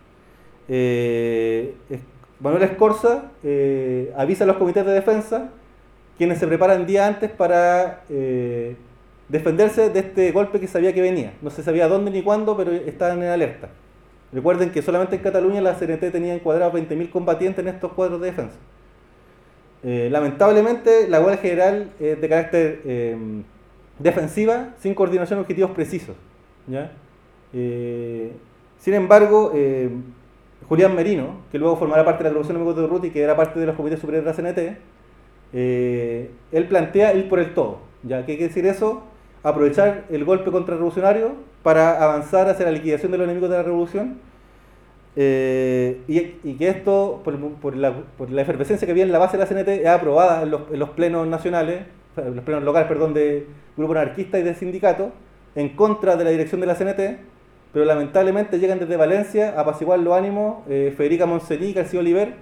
Eh, Manuel Escorza eh, avisa a los comités de defensa, quienes se preparan día antes para eh, defenderse de este golpe que sabía que venía. No se sabía dónde ni cuándo, pero estaban en alerta. Recuerden que solamente en Cataluña la C N T tenía encuadrados veinte mil combatientes en estos cuadros de defensa. Eh, lamentablemente, la huelga general es de carácter eh, defensiva, sin coordinación de objetivos precisos, ¿ya? Eh, sin embargo, eh, Julián Merino, que luego formará parte de la agrupación Amigos de Urruti, que era parte de los comités superiores de la C N T, eh, él plantea ir por el todo, ¿ya? ¿Qué quiere decir eso? Aprovechar el golpe contrarrevolucionario para avanzar hacia la liquidación de los enemigos de la revolución, eh, y, y que esto, por, por, la, por la efervescencia que había en la base de la C N T, es aprobada en los, en los plenos nacionales, en los plenos locales, perdón, de grupos anarquistas y de sindicatos, en contra de la dirección de la C N T, pero lamentablemente llegan desde Valencia a apaciguar los ánimos eh, Federica Montseny y García Oliver,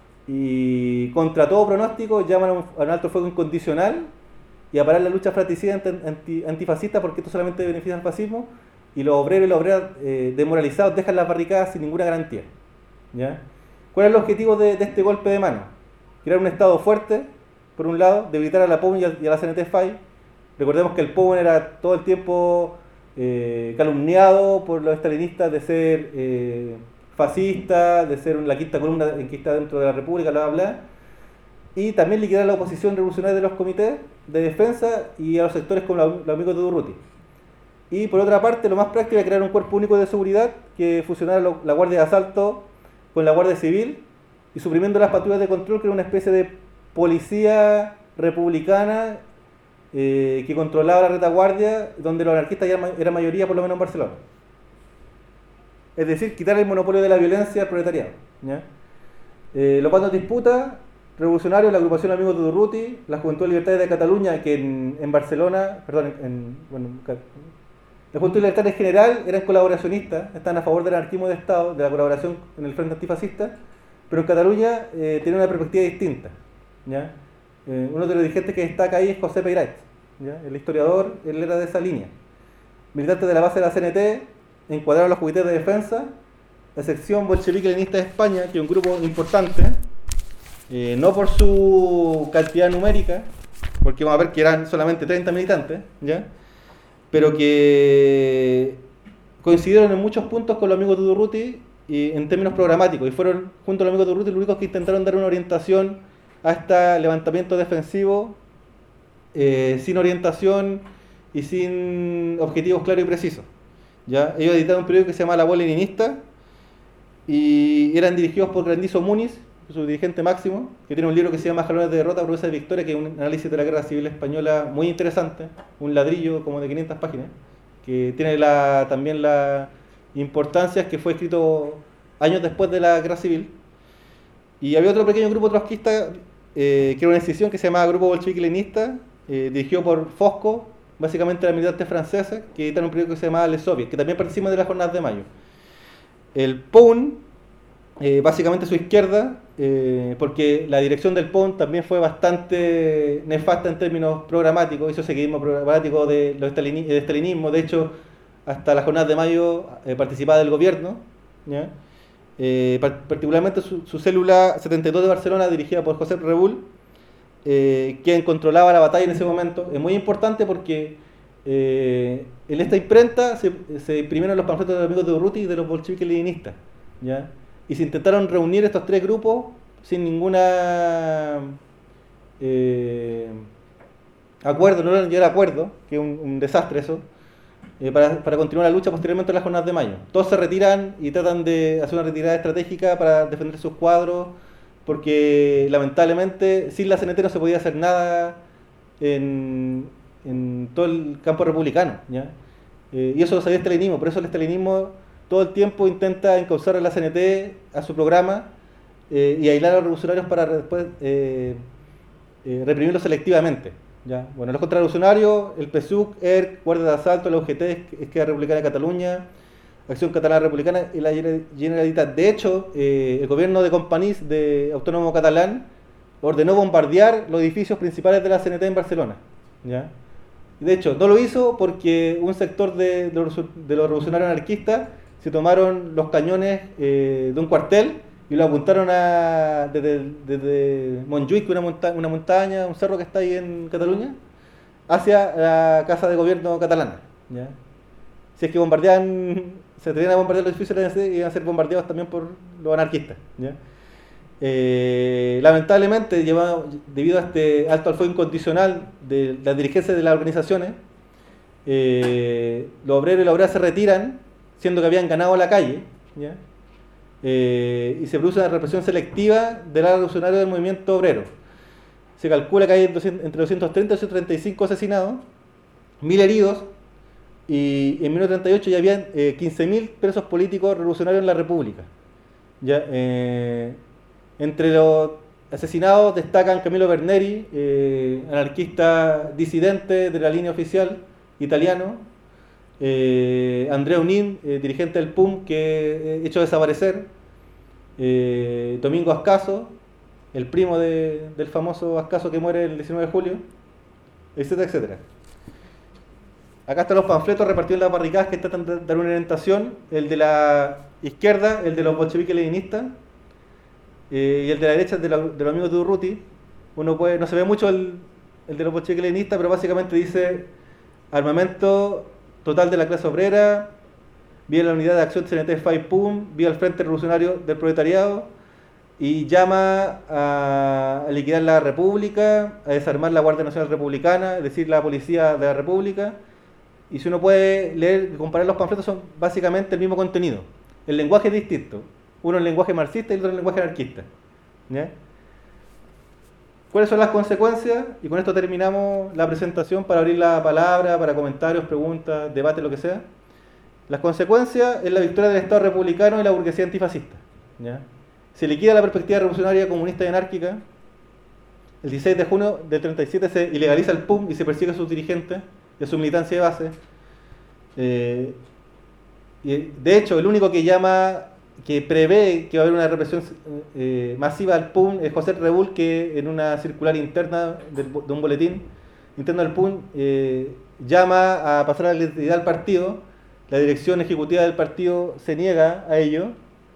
y contra todo pronóstico llaman a un, a un alto fuego incondicional y a parar la lucha fratricida anti, antifascista, porque esto solamente beneficia al fascismo, y los obreros y las obreras eh, desmoralizados dejan las barricadas sin ninguna garantía, ¿ya? ¿Cuál es el objetivo de, de este golpe de mano? Crear un Estado fuerte, por un lado, debilitar a la P U N y a, y a la C N T F A I. Recordemos que el P U N era todo el tiempo eh, calumniado por los estalinistas de ser eh, fascista, de ser la quinta columna en que está dentro de la República, bla, bla, bla. Y también liquidar a la oposición revolucionaria de los comités de defensa y a los sectores como los amigos de Durruti. Y por otra parte, lo más práctico era crear un cuerpo único de seguridad que fusionara lo, la Guardia de Asalto con la Guardia Civil y suprimiendo las patrullas de control, que era una especie de policía republicana eh, que controlaba la retaguardia, donde los anarquistas ya eran mayoría, por lo menos en Barcelona. Es decir, quitar el monopolio de la violencia al proletariado, ¿ya? Eh, los bandos de disputa revolucionarios, la agrupación Amigos de Durruti, la Juventud de Libertades de Cataluña, que en, en Barcelona, perdón, en, bueno, la Juventud de Libertades en general eran colaboracionistas, están a favor del anarquismo de Estado, de la colaboración en el frente antifascista, pero en Cataluña eh, tiene una perspectiva distinta, ¿ya? Eh, uno de los dirigentes que destaca ahí es José Peyret, ¿ya? El historiador, él era de esa línea. Militante de la base de la C N T, encuadraron los comités de defensa, la sección bolchevique leninista de España, que es un grupo importante, eh, no por su cantidad numérica, porque vamos a ver que eran solamente treinta militantes, ¿ya? Pero que coincidieron en muchos puntos con los amigos de Durruti y en términos programáticos, y fueron junto a los amigos de Durruti los únicos que intentaron dar una orientación a este levantamiento defensivo eh, sin orientación y sin objetivos claros y precisos, ¿ya? Ellos editaron un periódico que se llama La Voz Leninista y eran dirigidos por Grandizo Muniz, su dirigente máximo, que tiene un libro que se llama Jalones de derrota, promesa de victoria, que es un análisis de la guerra civil española muy interesante, un ladrillo como de quinientas páginas, que tiene la, también la importancia, que fue escrito años después de la guerra civil. Y había otro pequeño grupo trotskista, eh, que era una escisión que se llamaba Grupo Bolchevique Leninista, eh, dirigido por Fosco, básicamente la militantes francesa, que editaron un periódico que se llamaba Le Soviet, que también participa de las jornadas de mayo. El P U N, eh, básicamente a su izquierda, eh, porque la dirección del P U N también fue bastante nefasta en términos programáticos, hizo seguidismo programático de los estalini, de estalinismo. De hecho, hasta las jornadas de mayo eh, participaba del gobierno, ¿ya? Eh, particularmente su, su célula setenta y dos de Barcelona, dirigida por Josep Rebull, eh, quien controlaba la batalla en ese momento. Es muy importante porque eh, en esta imprenta se, se imprimieron los panfletos de los amigos de Durruti y de los bolcheviques leninistas, ¿ya? Y se intentaron reunir estos tres grupos sin ninguna eh, acuerdo, no lograron llegar a acuerdo, que es un, un desastre eso, eh, para, para continuar la lucha posteriormente en las jornadas de mayo. Todos se retiran y tratan de hacer una retirada estratégica para defender sus cuadros, porque lamentablemente sin la C N T no se podía hacer nada en, en todo el campo republicano, ¿ya? Eh, y eso lo sabía el estalinismo, por eso el estalinismo todo el tiempo intenta encauzar a la C N T a su programa eh, y aislar a los revolucionarios para después eh, eh, reprimirlos selectivamente, ¿ya? Bueno, los contrarrevolucionarios, el P S U C, E R C, Guardia de Asalto, la U G T, Izquierda Republicana de Cataluña, Acción Catalana Republicana y la Generalitat. De hecho, eh, el gobierno de Companys, de Autónomo Catalán, ordenó bombardear los edificios principales de la C N T en Barcelona, ¿ya? De hecho, no lo hizo porque un sector de, de, los, de los revolucionarios anarquistas se tomaron los cañones eh, de un cuartel y lo apuntaron a, desde, desde Montjuïc, una, monta una montaña, un cerro que está ahí en Cataluña, hacia la casa de gobierno catalana, ¿ya? Si es que bombardean, se atrevían a bombardear los edificios de la C N T, iban a ser bombardeados también por los anarquistas, ¿ya? Eh, lamentablemente, llevado, debido a este alto al fuego incondicional de las dirigencias de las organizaciones, eh, los obreros y las obreras se retiran, siendo que habían ganado la calle, ¿ya? Eh, y se produce una represión selectiva del ala revolucionario del movimiento obrero. Se calcula que hay entre doscientos treinta y doscientos treinta y cinco asesinados, mil heridos, y en mil novecientos treinta y ocho ya habían eh, quince mil presos políticos revolucionarios en la República, ¿ya? Eh, entre los asesinados destacan Camilo Berneri, eh, anarquista disidente de la línea oficial italiano, eh, Andrea Unín, eh, dirigente del P U M, que hecho desaparecer, eh, Domingo Ascaso, el primo de, del famoso Ascaso que muere el diecinueve de julio, etcétera, etcétera. Acá están los panfletos repartidos en las barricadas que tratan de dar una orientación, el de la izquierda, el de los bolcheviques leninistas, eh, y el de la derecha, de, la, de los amigos de Durruti. uno puede, no se ve mucho el, el de los bolcheviques-leninistas, pero básicamente dice armamento total de la clase obrera, vía la unidad de acción C N T FAI-PUM, vía el Frente Revolucionario del Proletariado, y llama a, a liquidar la República, a desarmar la Guardia Nacional Republicana, es decir, la Policía de la República. Y si uno puede leer y comparar los panfletos, son básicamente el mismo contenido. El lenguaje es distinto. Uno es lenguaje marxista y el otro es lenguaje anarquista. ¿Ya? ¿Cuáles son las consecuencias? Y con esto terminamos la presentación para abrir la palabra, para comentarios, preguntas, debate, lo que sea. Las consecuencias es la victoria del Estado republicano y la burguesía antifascista. ¿Ya? Se liquida la perspectiva revolucionaria, comunista y anárquica. El dieciséis de junio del treinta y siete se ilegaliza el PUM y se persigue a sus dirigentes y a su militancia de base. Eh, y de hecho, el único que llama, que prevé que va a haber una represión eh, masiva al PUM es José Rebull, que en una circular interna de, de un boletín interno del PUM eh, llama a pasar a la legalidad al partido. La dirección ejecutiva del partido se niega a ello.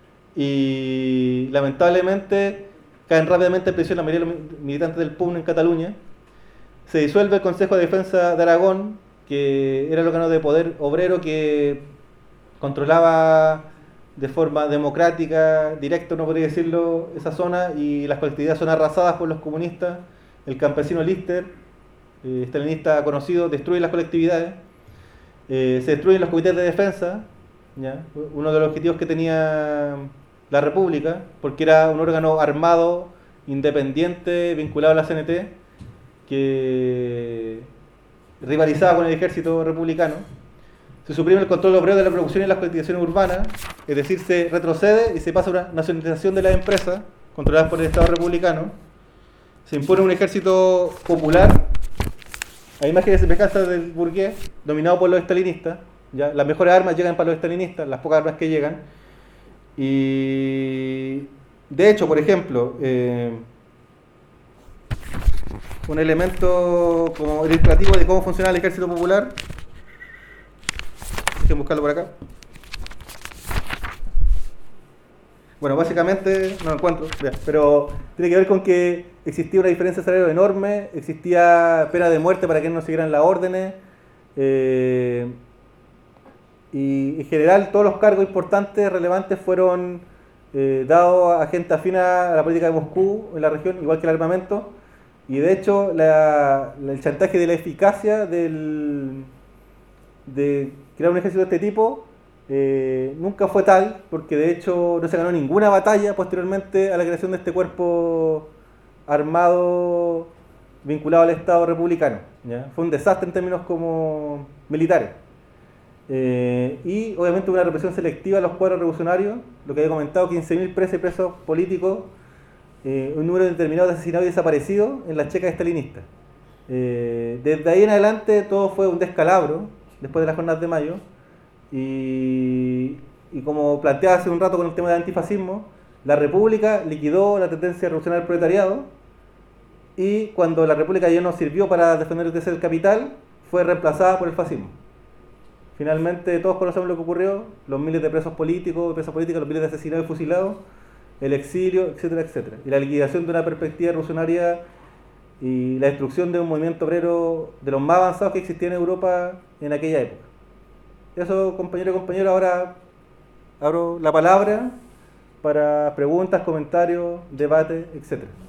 Y lamentablemente caen rápidamente en prisión la mayoría de los militantes del PUM en Cataluña. Se disuelve el Consejo de Defensa de Aragón, que era el órgano de poder obrero que controlaba de forma democrática, directa, no podría decirlo, esa zona, y las colectividades son arrasadas por los comunistas. El campesino Lister, eh, estalinista conocido, destruye las colectividades. Eh, se destruyen los comités de defensa, ¿ya? Uno de los objetivos que tenía la República, porque era un órgano armado, independiente, vinculado a la C N T, que rivalizaba con el ejército republicano. Se suprime el control obrero de la producción y las colectivizaciones urbanas, es decir, se retrocede y se pasa a una nacionalización de las empresas controladas por el Estado republicano. Se impone un ejército popular, a imagen de semejanza del burgués, dominado por los estalinistas. ¿Ya? Las mejores armas llegan para los estalinistas, las pocas armas que llegan. Y de hecho, por ejemplo, eh, un elemento como ilustrativo de cómo funciona el ejército popular, déjenme buscarlo por acá. Bueno, básicamente no lo encuentro, pero tiene que ver con que existía una diferencia de salario enorme, existía pena de muerte para que no siguieran las órdenes, eh, y en general todos los cargos importantes, relevantes, fueron eh, dados a gente afina a la política de Moscú en la región, igual que el armamento. Y de hecho la, la, el chantaje de la eficacia del, de crear un ejército de este tipo eh, nunca fue tal, porque de hecho no se ganó ninguna batalla posteriormente a la creación de este cuerpo armado vinculado al Estado republicano, ¿ya? Fue un desastre en términos como militares. Eh, y obviamente una represión selectiva a los cuadros revolucionarios, lo que había comentado, quince mil presos y presos políticos, eh, un número determinado de asesinados y desaparecidos en la Checa estalinista. Eh, desde ahí en adelante todo fue un descalabro, después de las jornadas de mayo, y, y como planteaba hace un rato con el tema del antifascismo, la República liquidó la tendencia revolucionaria del proletariado, y cuando la República ya no sirvió para defender el interés del capital, fue reemplazada por el fascismo. Finalmente todos conocemos lo que ocurrió, los miles de presos políticos, presos políticos, los miles de asesinados y fusilados, el exilio, etcétera, etcétera. Y la liquidación de una perspectiva revolucionaria y la destrucción de un movimiento obrero de los más avanzados que existía en Europa en aquella época. Eso, compañeros y compañeras, ahora abro la palabra para preguntas, comentarios, debate, etcétera.